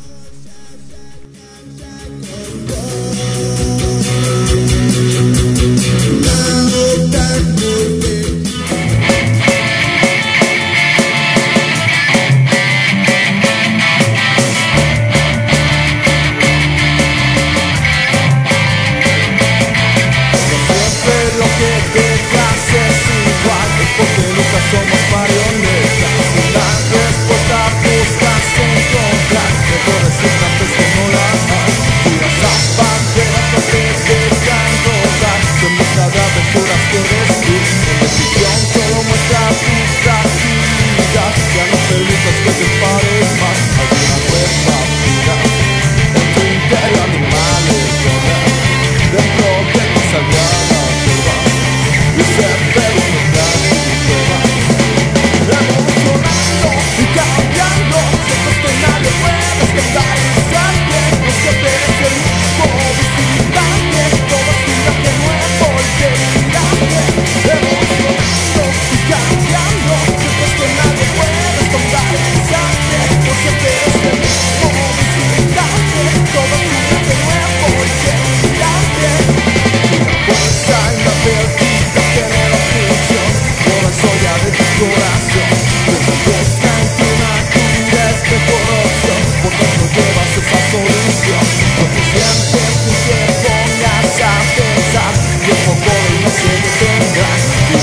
Somos marionetas, la respuesta buscas encontrar, mejor decir antes que no la hay. Y las zapateras no te dejan rodar, son busca de aventuras que vestir. En decisión solo muestra tu fragilidad, ya no permitas que te pares más. Alguna nueva vida, en tu interior animales rodar, dentro de tu sagrada selva, y se ve un plan y prueba. Evolucionando y cambiando, sientes que nadie puede escandalizarte. No siempre eres el mismo visitante, todo gira de nuevo y delirante. Evolucionando y cambiando, sientes que nadie puede escandalizarte. No siempre eres el mismo visitante, todo gira de nuevo y delirante. La fuerza en la perdida genera fricción, por la soya de tu corazón. Busca en tu natura de corrupción, por dentro llevas esa solución. No te sientes ni te pongas a pensar, y el foco no se detendrá.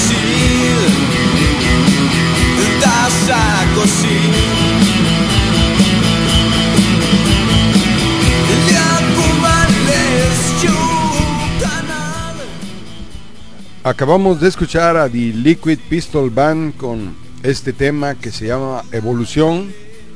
così, tassa così. Gli accumales giucano. Acabamos de escuchar a The Liquid Pistol Band con este tema que se llama Evolución.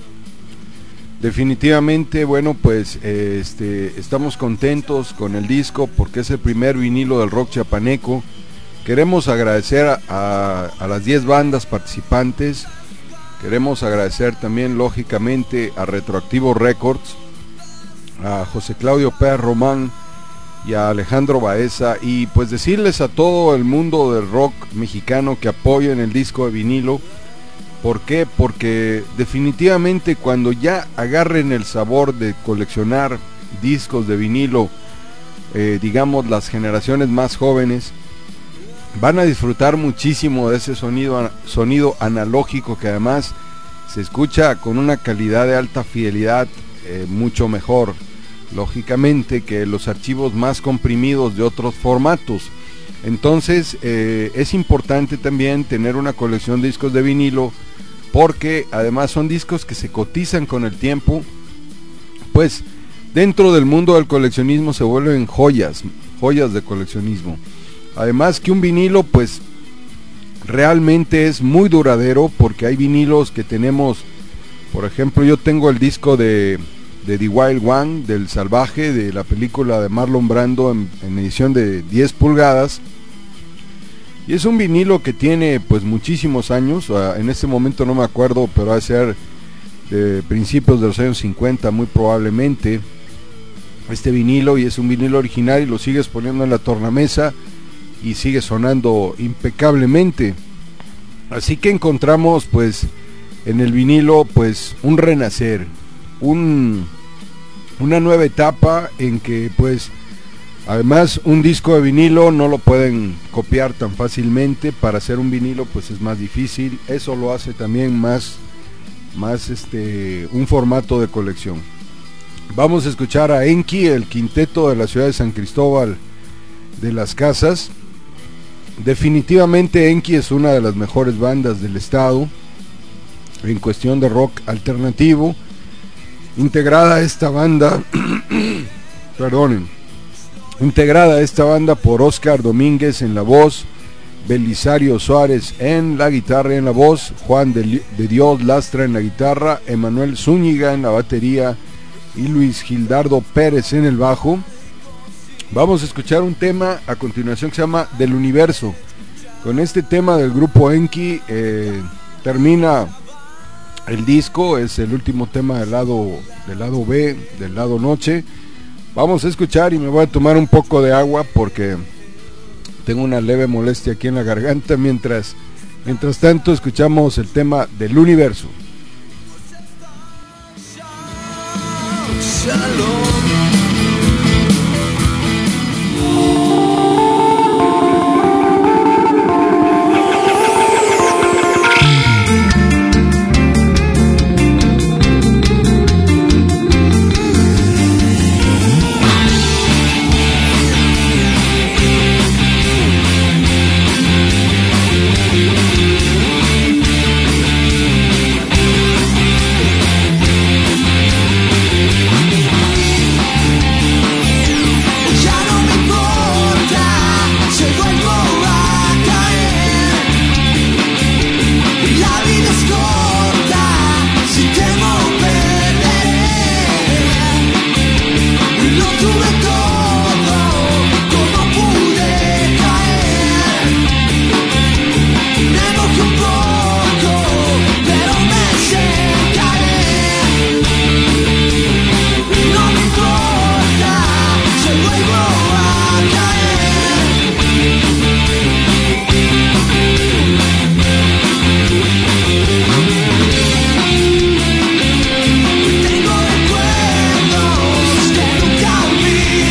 Definitivamente, bueno, pues eh, este, estamos contentos con el disco porque es el primer vinilo del rock chiapaneco. Queremos agradecer a, a, a las diez bandas participantes. Queremos agradecer también, lógicamente, a Retroactivo Records, a José Claudio Pérez Román y a Alejandro Baeza, y pues decirles a todo el mundo del rock mexicano que apoyen el disco de vinilo. ¿Por qué? Porque definitivamente cuando ya agarren el sabor de coleccionar discos de vinilo, eh, digamos las generaciones más jóvenes, van a disfrutar muchísimo de ese sonido, sonido analógico que además se escucha con una calidad de alta fidelidad eh, mucho mejor, lógicamente, que los archivos más comprimidos de otros formatos. Entonces eh, es importante también tener una colección de discos de vinilo, porque además son discos que se cotizan con el tiempo, pues dentro del mundo del coleccionismo se vuelven joyas, joyas de coleccionismo. Además que un vinilo pues realmente es muy duradero, porque hay vinilos que tenemos, por ejemplo yo tengo el disco de, de The Wild One, del Salvaje, de la película de Marlon Brando en, en edición de diez pulgadas, y es un vinilo que tiene pues muchísimos años. En este momento no me acuerdo, pero va a ser de principios de los años cincuenta muy probablemente este vinilo, y es un vinilo original y lo sigues poniendo en la tornamesa y sigue sonando impecablemente. Así que encontramos pues en el vinilo pues un renacer, un, una nueva etapa en que pues además un disco de vinilo no lo pueden copiar tan fácilmente. Para hacer un vinilo pues es más difícil, eso lo hace también más, más este, un formato de colección. Vamos a escuchar a Enki, el quinteto de la ciudad de San Cristóbal de las Casas. Definitivamente Enki es una de las mejores bandas del estado en cuestión de rock alternativo. Integrada esta banda perdonen Integrada esta banda por Oscar Domínguez en la voz, Belisario Suárez en la guitarra y en la voz, Juan de, de Dios Lastra en la guitarra, Emanuel Zúñiga en la batería y Luis Gildardo Pérez en el bajo. Vamos a escuchar un tema a continuación que se llama Del Universo. Con este tema del grupo Enki eh, termina el disco, es el último tema del lado, del lado B, del lado noche. Vamos a escuchar y me voy a tomar un poco de agua porque tengo una leve molestia aquí en la garganta. Mientras, mientras tanto escuchamos el tema Del Universo. Tengo recuerdos que nunca olvidé.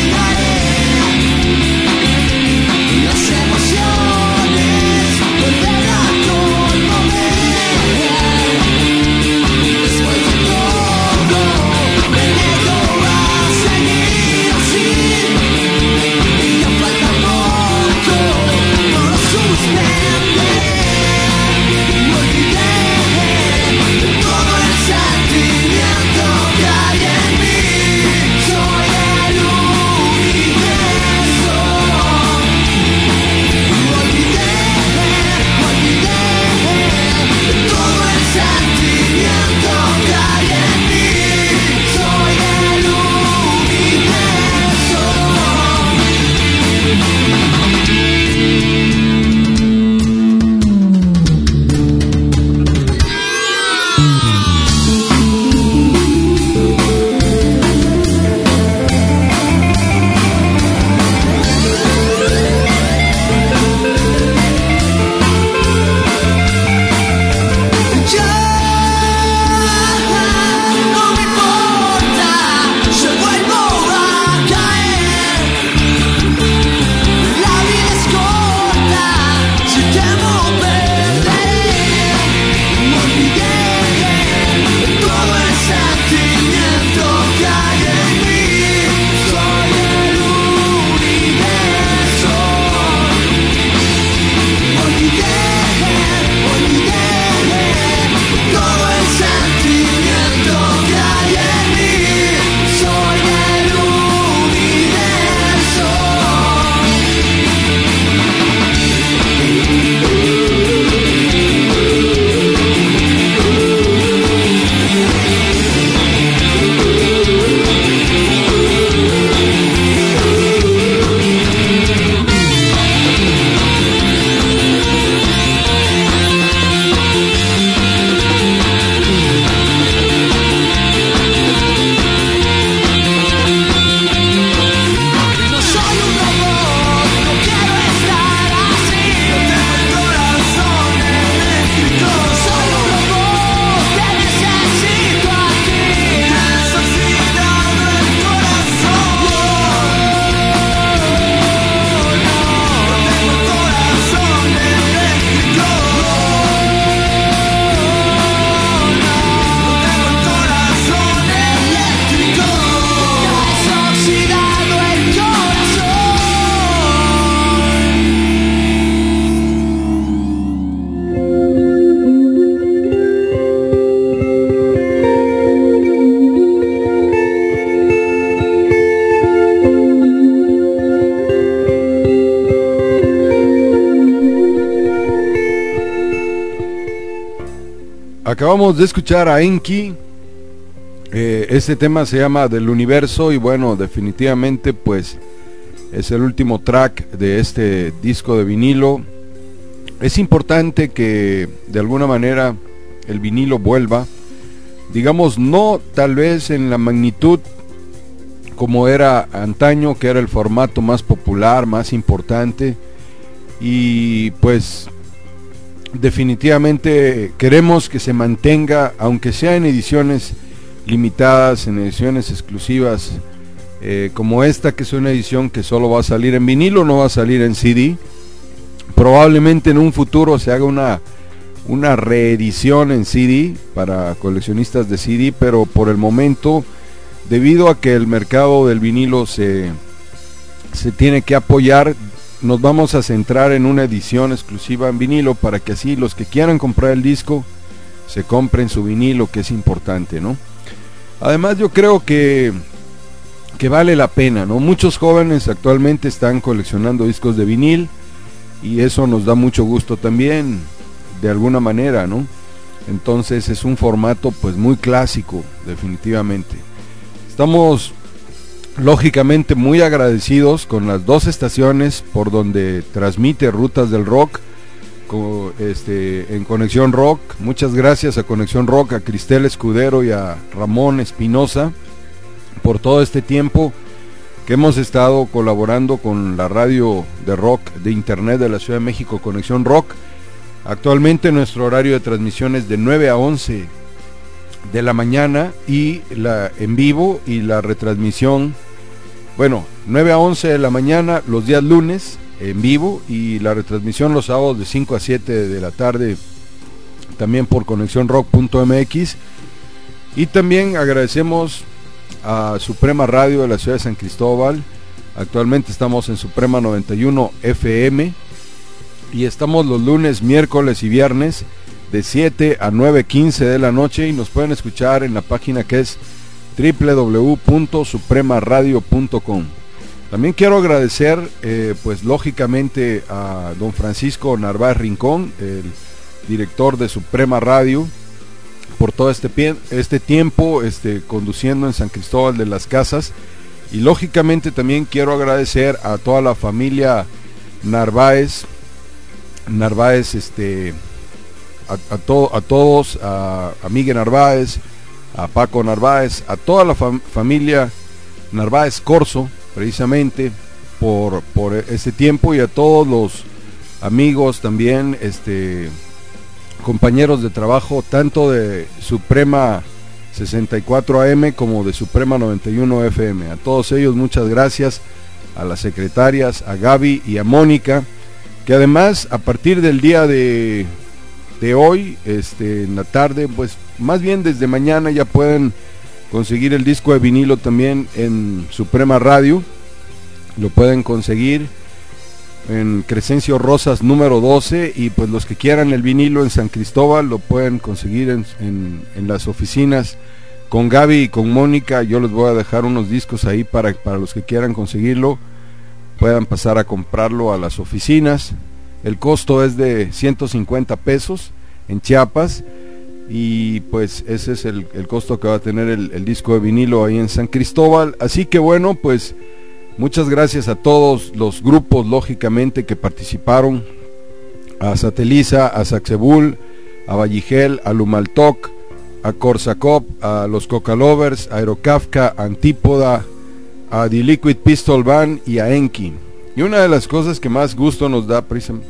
acabamos de escuchar a Enki. Eh, este tema se llama Del Universo y bueno, definitivamente pues es el último track de este disco de vinilo. Es importante que de alguna manera el vinilo vuelva, digamos, no tal vez en la magnitud como era antaño, que era el formato más popular, más importante, y pues definitivamente queremos que se mantenga, aunque sea en ediciones limitadas, en ediciones exclusivas, eh, como esta, que es una edición que solo va a salir en vinilo, no va a salir en C D. Probablemente en un futuro se haga una una reedición en C D para coleccionistas de C D, pero por el momento, debido a que el mercado del vinilo se, se tiene que apoyar, nos vamos a centrar en una edición exclusiva en vinilo, para que así los que quieran comprar el disco se compren su vinilo, que es importante, ¿no? Además, yo creo que que vale la pena, ¿no? Muchos jóvenes actualmente están coleccionando discos de vinil y eso nos da mucho gusto también, de alguna manera, ¿no? Entonces es un formato pues muy clásico, definitivamente. Estamos lógicamente muy agradecidos con las dos estaciones por donde transmite Rutas del Rock, con, este, en Conexión Rock. Muchas gracias a Conexión Rock, a Cristel Escudero y a Ramón Espinosa por todo este tiempo que hemos estado colaborando con la radio de rock de internet de la Ciudad de México, Conexión Rock. Actualmente nuestro horario de transmisión es de nueve a once de la mañana y la en vivo, y la retransmisión, bueno, nueve a once de la mañana los días lunes en vivo, y la retransmisión los sábados de cinco a siete de la tarde, también por conexión rock punto m x. Y también agradecemos a Suprema Radio de la ciudad de San Cristóbal. Actualmente estamos en Suprema noventa y uno F M y estamos los lunes, miércoles y viernes de siete a nueve quince de la noche, y nos pueden escuchar en la página que es doble u doble u doble u punto suprema radio punto com. También quiero agradecer eh, pues lógicamente a don Francisco Narváez Rincón, el director de Suprema Radio, por todo este, pie, este tiempo este, conduciendo en San Cristóbal de las Casas. Y lógicamente también quiero agradecer a toda la familia Narváez, Narváez, este, a, a, to, a todos, a, a Miguel Narváez, a Paco Narváez, a toda la fam familia Narváez Corso, precisamente por, por este tiempo, y a todos los amigos también, este, compañeros de trabajo, tanto de Suprema sesenta y cuatro A M como de Suprema noventa y uno F M. A todos ellos muchas gracias, a las secretarias, a Gaby y a Mónica, que además a partir del día de, de hoy, este, en la tarde, pues más bien desde mañana ya pueden conseguir el disco de vinilo también en Suprema Radio. Lo pueden conseguir en Crescencio Rosas número doce, y pues los que quieran el vinilo en San Cristóbal lo pueden conseguir en, en, en las oficinas con Gaby y con Mónica. Yo les voy a dejar unos discos ahí para, para los que quieran conseguirlo, puedan pasar a comprarlo a las oficinas. El costo es de ciento cincuenta pesos en Chiapas, y pues ese es el, el costo que va a tener el, el disco de vinilo ahí en San Cristóbal. Así que bueno, pues muchas gracias a todos los grupos lógicamente que participaron, a Sateliza, a Saxebul, a Valligel, a Lumaltoc, a Korsakov, a los Coca Lovers, a Aerokafka, a Antípoda, a The Liquid Pistol Band y a Enki. Y una de las cosas que más gusto nos da precisamente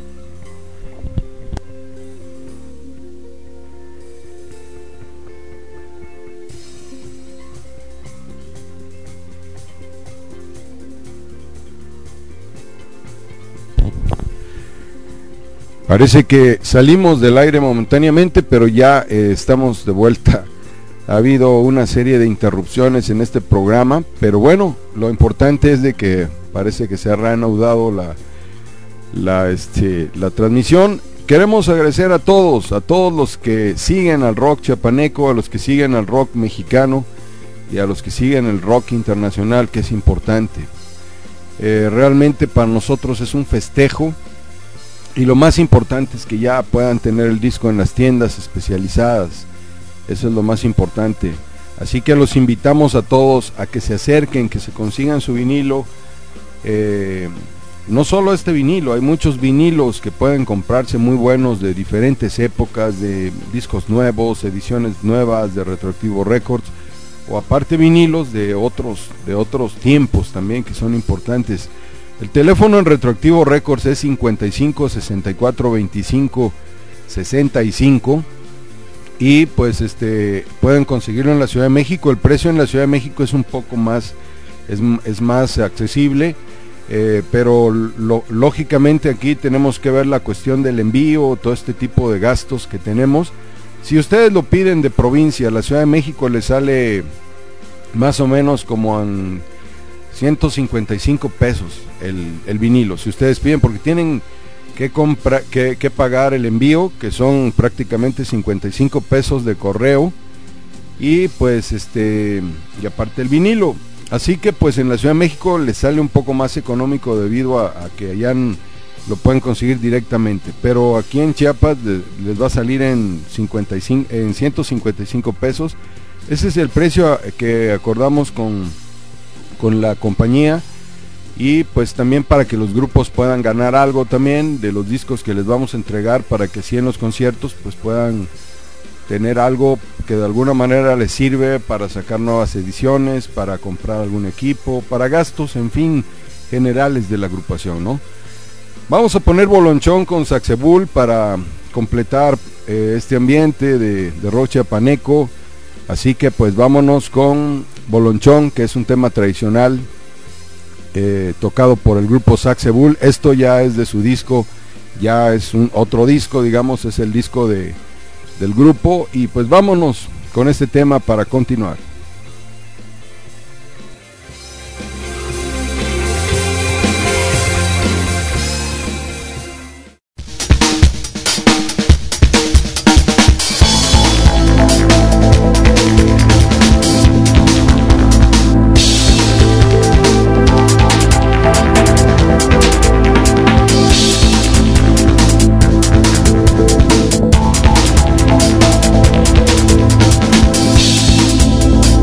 parece que salimos del aire momentáneamente, pero ya eh, estamos de vuelta. Ha habido una serie de interrupciones en este programa, pero bueno, lo importante es de que parece que se ha reanudado la, la, este, la transmisión. Queremos agradecer a todos, a todos los que siguen al rock chiapaneco, a los que siguen al rock mexicano y a los que siguen el rock internacional, que es importante. Eh, realmente para nosotros es un festejo. Y lo más importante es que ya puedan tener el disco en las tiendas especializadas, Eso es lo más importante. Así que los invitamos a todos a que se acerquen, que se consigan su vinilo. Eh, no solo este vinilo, hay muchos vinilos que pueden comprarse muy buenos de diferentes épocas, de discos nuevos, ediciones nuevas de Retroactivo Records, o aparte vinilos de otros, de otros tiempos también que son importantes. El teléfono en Retroactivo Records es cincuenta y cinco, sesenta y cuatro, veinticinco, sesenta y cinco. Y pues este pueden conseguirlo en la Ciudad de México. El precio en la Ciudad de México es un poco más es, es más accesible, eh, pero lo, lógicamente aquí tenemos que ver la cuestión del envío, todo este tipo de gastos que tenemos. Si ustedes lo piden de provincia, la Ciudad de México les sale más o menos como en ciento cincuenta y cinco pesos el, el vinilo, si ustedes piden, porque tienen que, compra, que, que pagar el envío, que son prácticamente cincuenta y cinco pesos de correo, y pues este y aparte el vinilo. Así que pues en la Ciudad de México les sale un poco más económico debido a, a que allá en, lo pueden conseguir directamente, pero aquí en Chiapas de, les va a salir en, cincuenta y cinco, en ciento cincuenta y cinco pesos. Ese es el precio que acordamos con, con la compañía. Y pues también para que los grupos puedan ganar algo también de los discos que les vamos a entregar, para que así en los conciertos pues puedan tener algo que de alguna manera les sirve para sacar nuevas ediciones, para comprar algún equipo, para gastos, en fin, generales de la agrupación, ¿no? Vamos a poner Bolonchón con Saxebul para completar eh, este ambiente de, de rock chiapaneco. Así que pues vámonos con Bolonchón, que es un tema tradicional Eh, tocado por el grupo Saxebul. Esto ya es de su disco, ya es un otro disco, digamos, es el disco de, del grupo. Y pues vámonos con este tema para continuar. We'll be right back.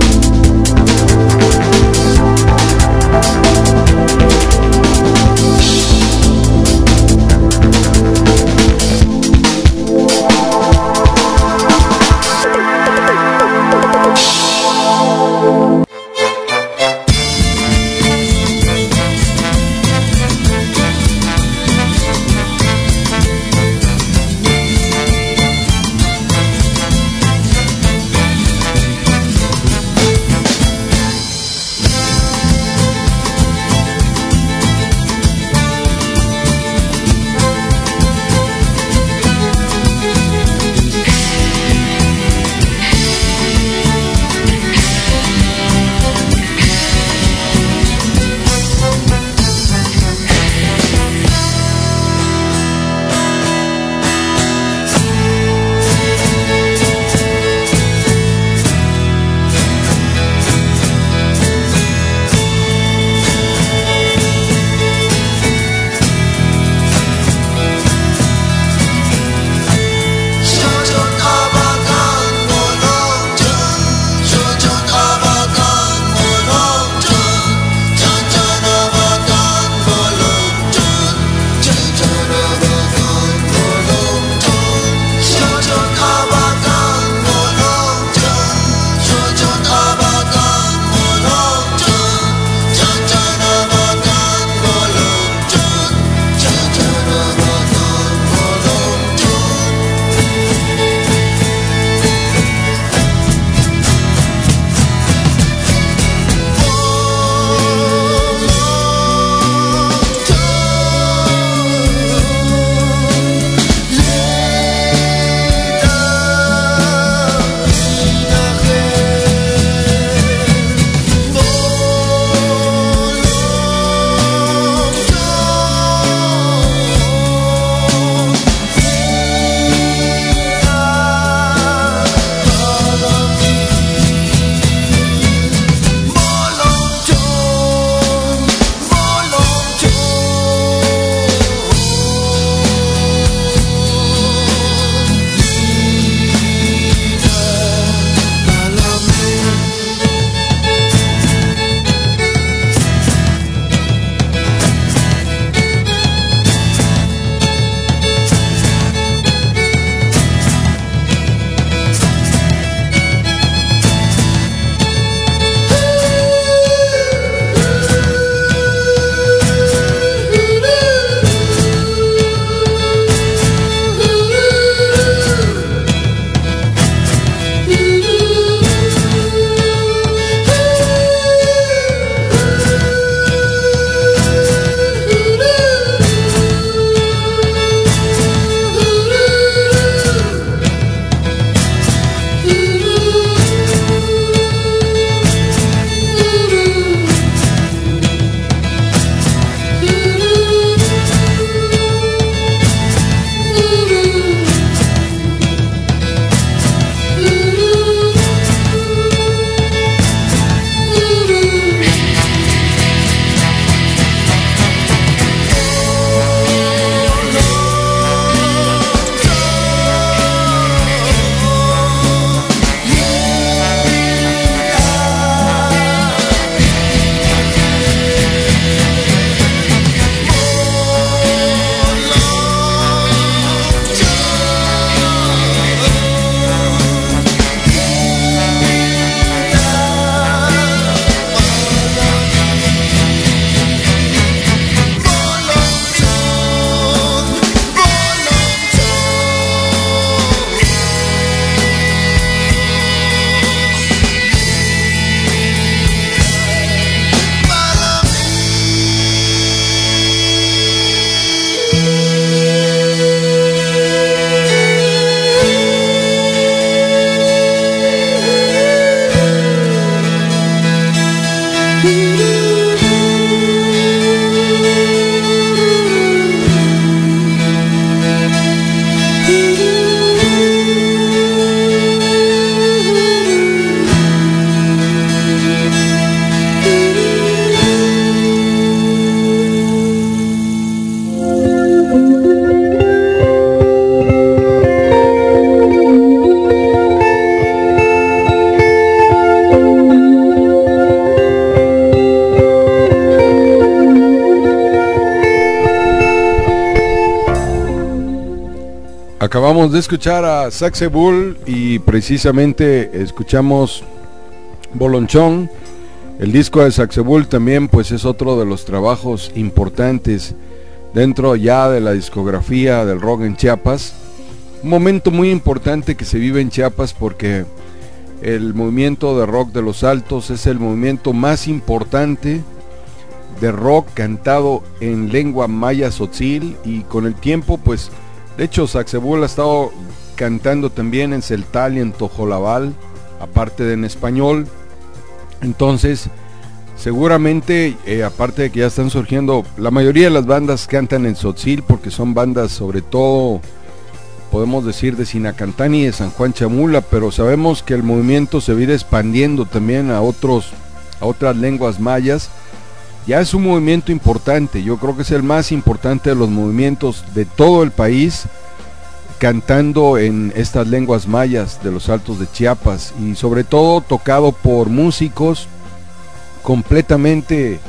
Acabamos de escuchar a Saxebull y precisamente escuchamos Bolonchón. El disco de Saxebull también pues es otro de los trabajos importantes dentro ya de la discografía del rock en Chiapas. Un momento muy importante que se vive en Chiapas porque el movimiento de rock de los Altos es el movimiento más importante de rock cantado en lengua maya tzotzil, y con el tiempo pues de hecho Saxebull ha estado cantando también en celtal y en tojolabal, aparte de en español. Entonces seguramente eh, aparte de que ya están surgiendo, la mayoría de las bandas cantan en tzotzil porque son bandas sobre todo podemos decir de Sinacantán y de San Juan Chamula, pero sabemos que el movimiento se va a ir expandiendo también a otros a otras lenguas mayas. Ya es un movimiento importante, yo creo que es el más importante de los movimientos de todo el país, cantando en estas lenguas mayas de los Altos de Chiapas, y sobre todo tocado por músicos completamente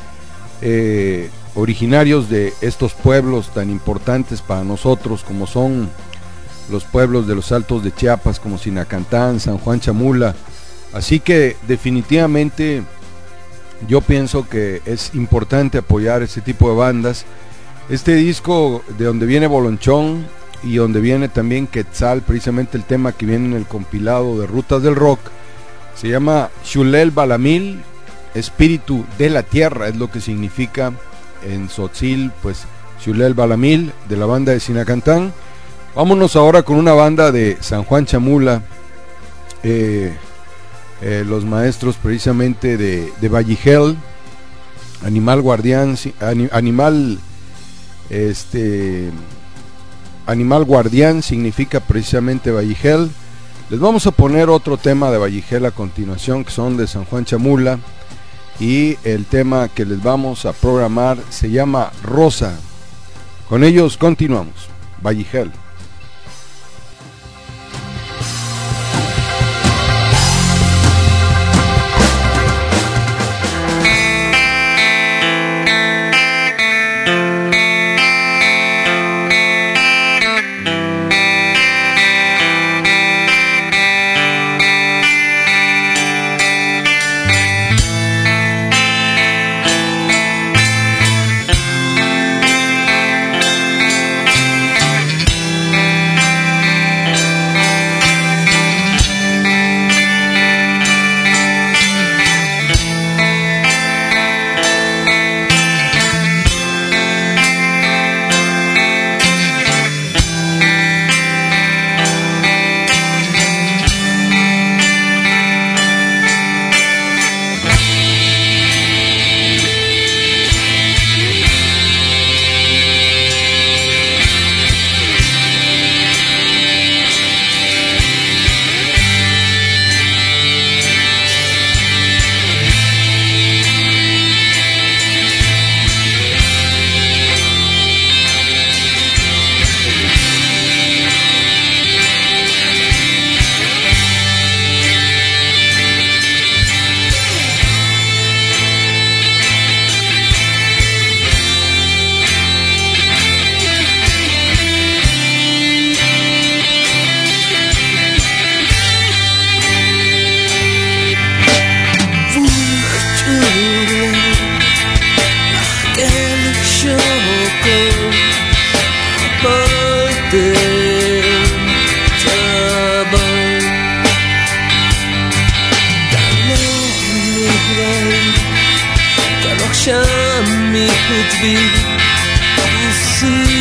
eh, originarios de estos pueblos tan importantes para nosotros como son los pueblos de los Altos de Chiapas, como Sinacantán, San Juan Chamula. Así que definitivamente yo pienso que es importante apoyar este tipo de bandas. Este disco de donde viene Bolonchón y donde viene también Quetzal, precisamente el tema que viene en el compilado de Rutas del Rock, se llama Xulel Balamil, espíritu de la tierra, es lo que significa en tzotzil, pues Xulel Balamil, de la banda de Sinacantán. Vámonos ahora con una banda de San Juan Chamula, eh, Eh, los maestros precisamente de, de Valligel, Animal Guardián, anim, Animal este Animal Guardián significa precisamente Valligel. Les vamos a poner otro tema de Valligel a continuación, que son de San Juan Chamula, y el tema que les vamos a programar se llama Rosa. Con ellos continuamos. Valligel. שם מחוטבי, תפוסי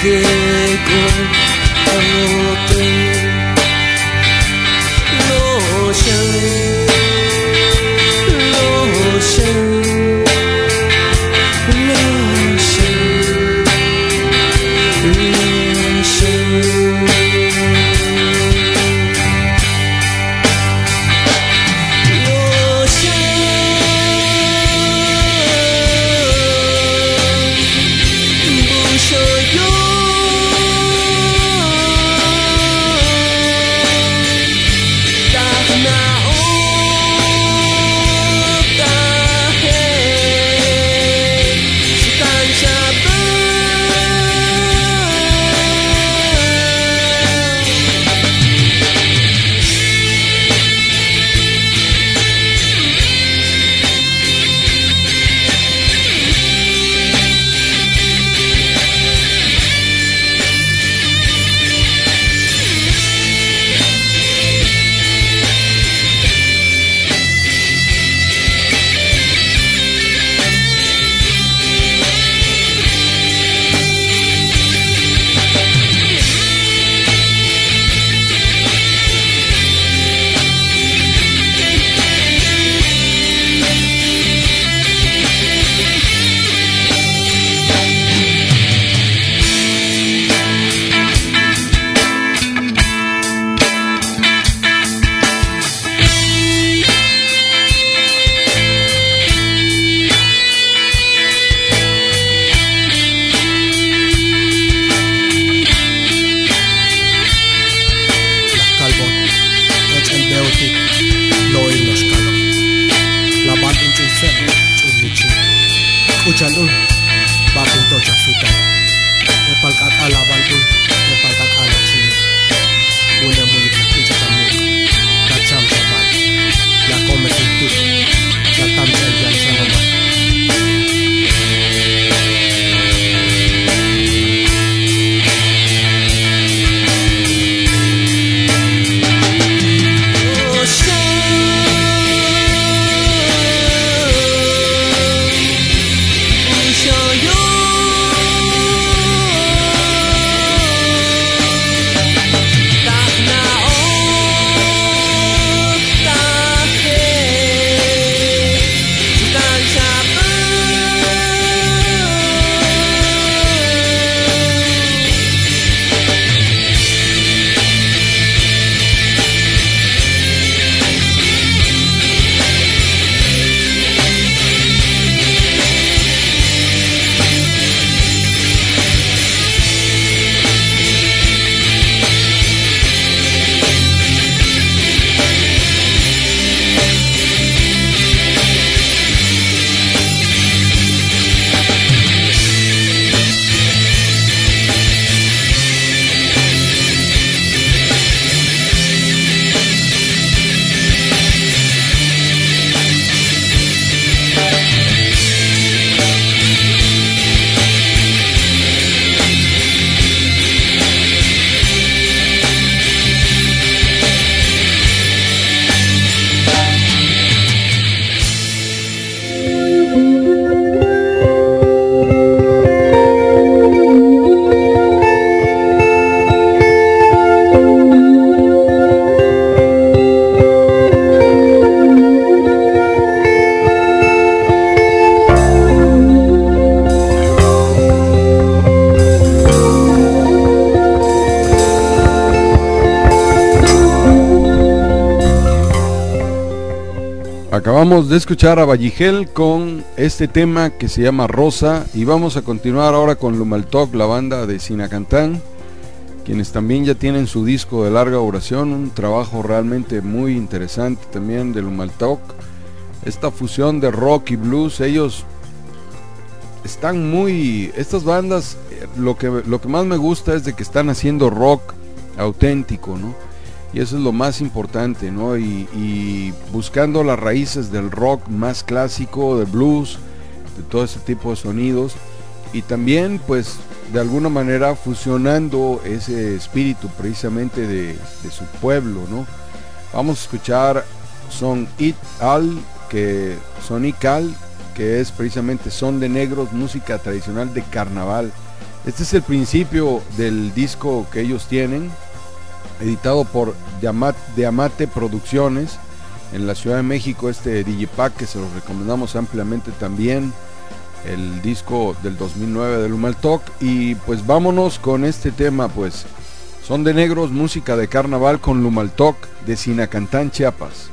Acabamos de escuchar a Valligel con este tema que se llama Rosa, y vamos a continuar ahora con Lumaltoc, la banda de Sinacantán, quienes también ya tienen su disco de larga duración, un trabajo realmente muy interesante también de Lumaltoc. Esta fusión de rock y blues, ellos están muy, estas bandas, lo que, lo que más me gusta es de que están haciendo rock auténtico, ¿no? Y eso es lo más importante, ¿no? Y, y buscando las raíces del rock más clásico, de blues, de todo ese tipo de sonidos, y también pues de alguna manera fusionando ese espíritu precisamente de, de su pueblo, ¿no? Vamos a escuchar Son It Al, que Son Ical, que es precisamente son de negros, música tradicional de carnaval. Este es el principio del disco que ellos tienen, editado por Diamate Producciones en la Ciudad de México, este Digipack que se los recomendamos ampliamente también, el disco del dos mil nueve de Lumaltok. Y pues vámonos con este tema, pues Son de Negros, música de carnaval con Lumaltok de Sinacantán, Chiapas.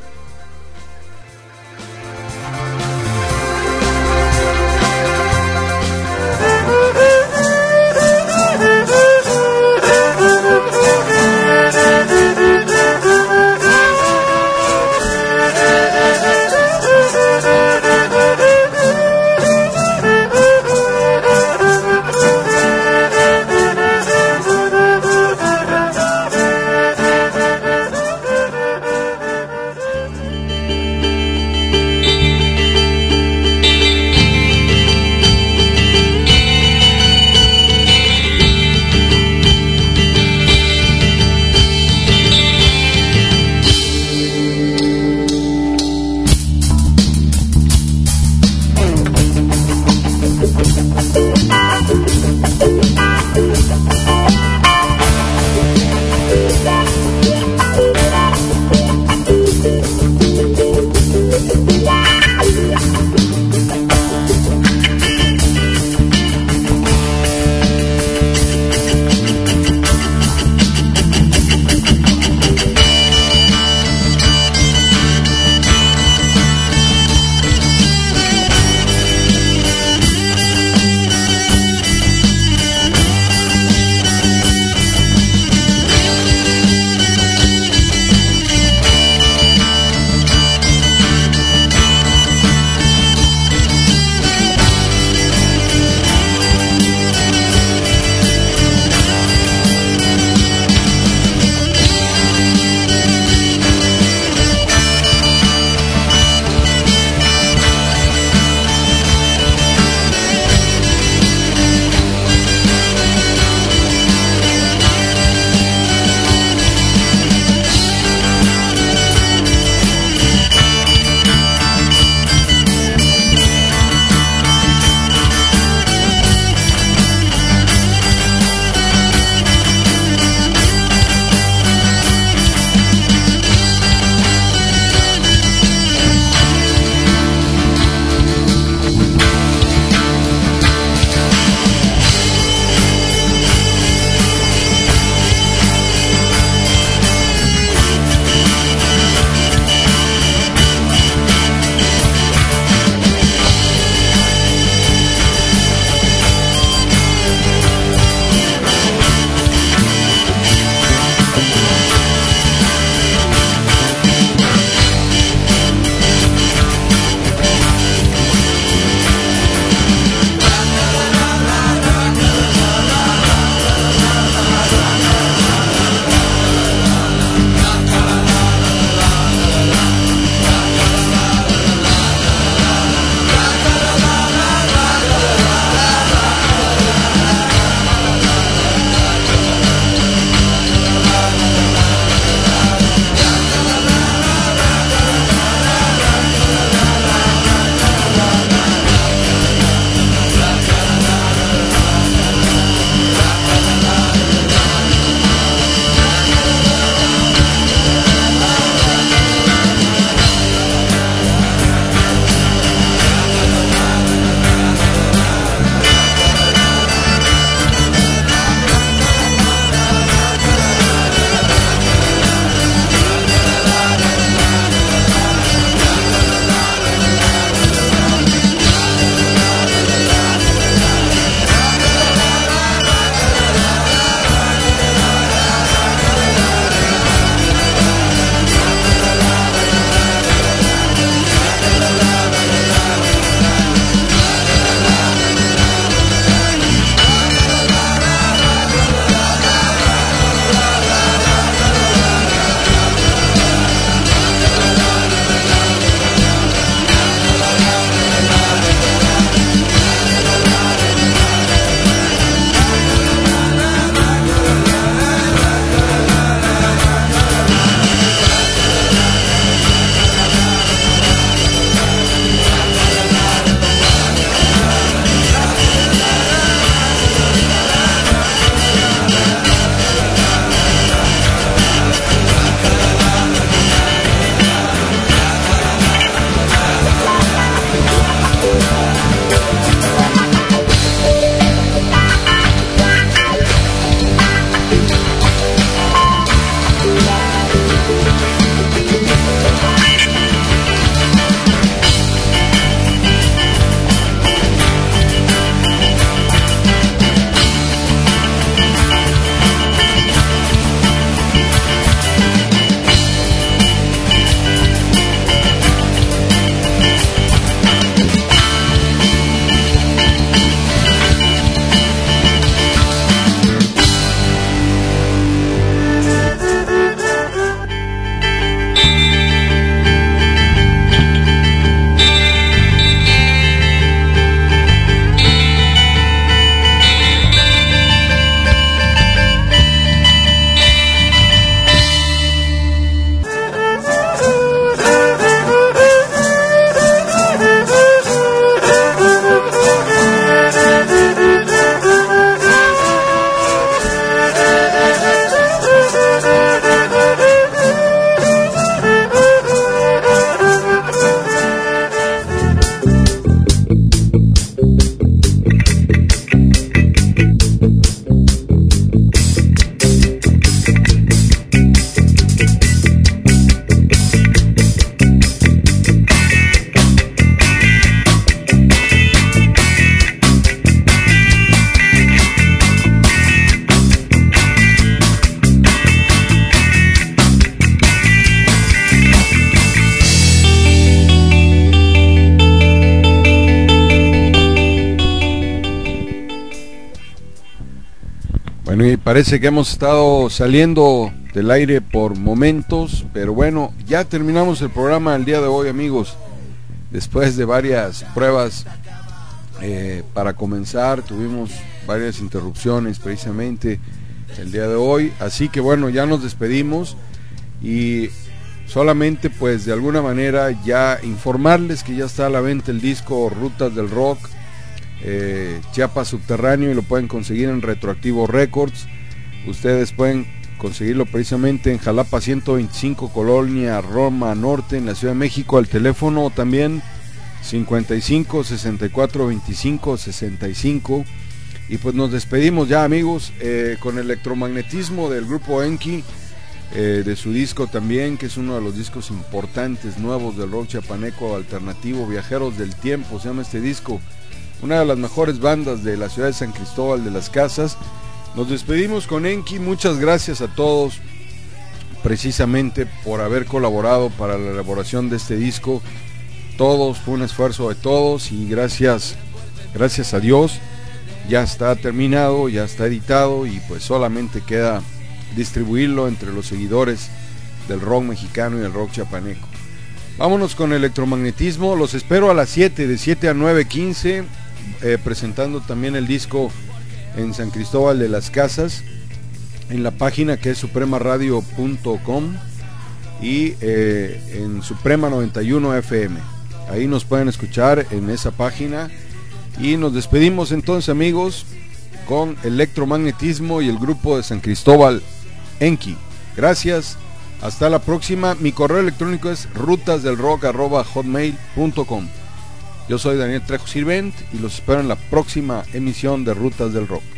Bueno, y parece que hemos estado saliendo del aire por momentos, pero bueno, ya terminamos el programa el día de hoy, amigos. Después de varias pruebas eh, para comenzar, tuvimos varias interrupciones precisamente el día de hoy, así que bueno, ya nos despedimos y solamente pues de alguna manera ya informarles que ya está a la venta el disco Rutas del Rock, eh, Chiapas Subterráneo, y lo pueden conseguir en Retroactivo Records. Ustedes pueden conseguirlo precisamente en Jalapa ciento veinticinco, Colonia Roma Norte, en la Ciudad de México, al teléfono también cincuenta y cinco, sesenta y cuatro, veinticinco, sesenta y cinco. Y pues nos despedimos ya, amigos, eh, con Electromagnetismo del grupo Enki, eh, de su disco también, que es uno de los discos importantes nuevos del rock chiapaneco alternativo, Viajeros del Tiempo se llama este disco, una de las mejores bandas de la ciudad de San Cristóbal de las Casas. Nos despedimos con Enki, muchas gracias a todos precisamente por haber colaborado para la elaboración de este disco. Todos, fue un esfuerzo de todos y gracias, gracias a Dios ya está terminado, ya está editado y pues solamente queda distribuirlo entre los seguidores del rock mexicano y del rock chiapaneco. Vámonos con Electromagnetismo, los espero a las siete, de siete a nueve quince, eh, presentando también el disco en San Cristóbal de las Casas, en la página que es suprema radio punto com y eh, en Suprema noventa y uno F M. Ahí nos pueden escuchar en esa página. Y nos despedimos entonces, amigos, con Electromagnetismo y el grupo de San Cristóbal, Enki. Gracias, hasta la próxima. Mi correo electrónico es rutasdelrock arroba hotmail punto com. Yo soy Daniel Trejo Sirvent y los espero en la próxima emisión de Rutas del Rock.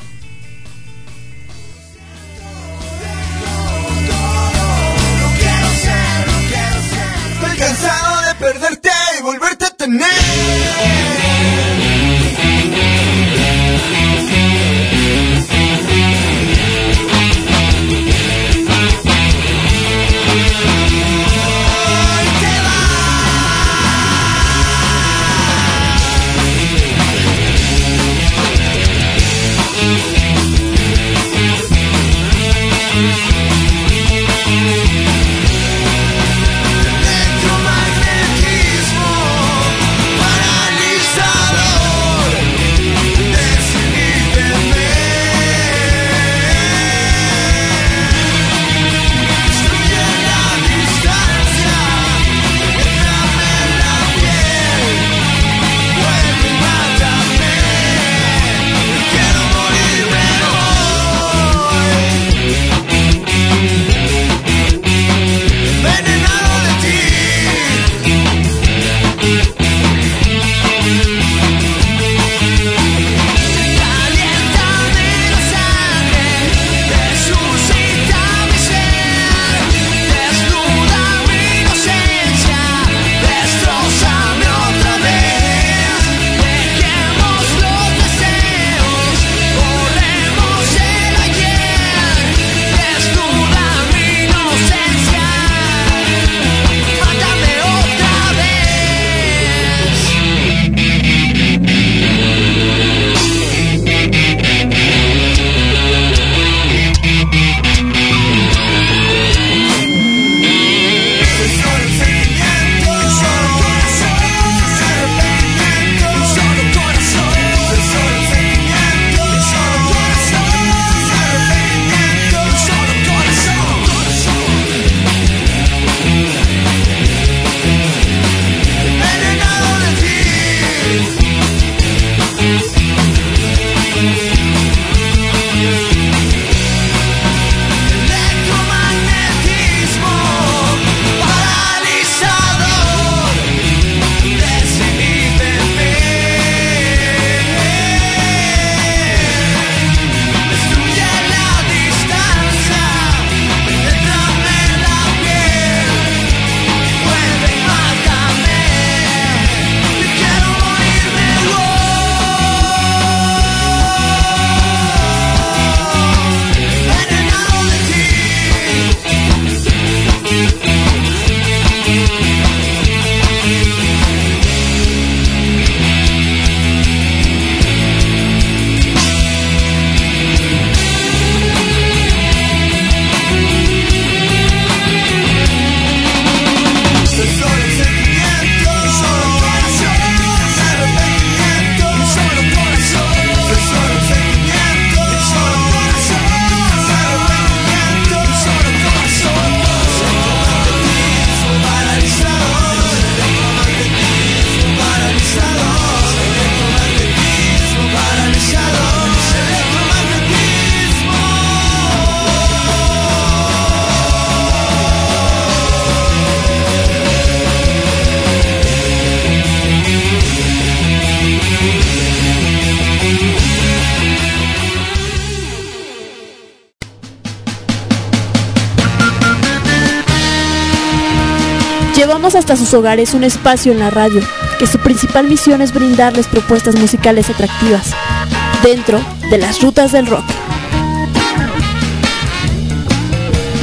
Estoy cansado de perderte y volverte a tener. We'll be right back. Llevamos hasta sus hogares un espacio en la radio, que su principal misión es brindarles propuestas musicales atractivas, dentro de las rutas del rock.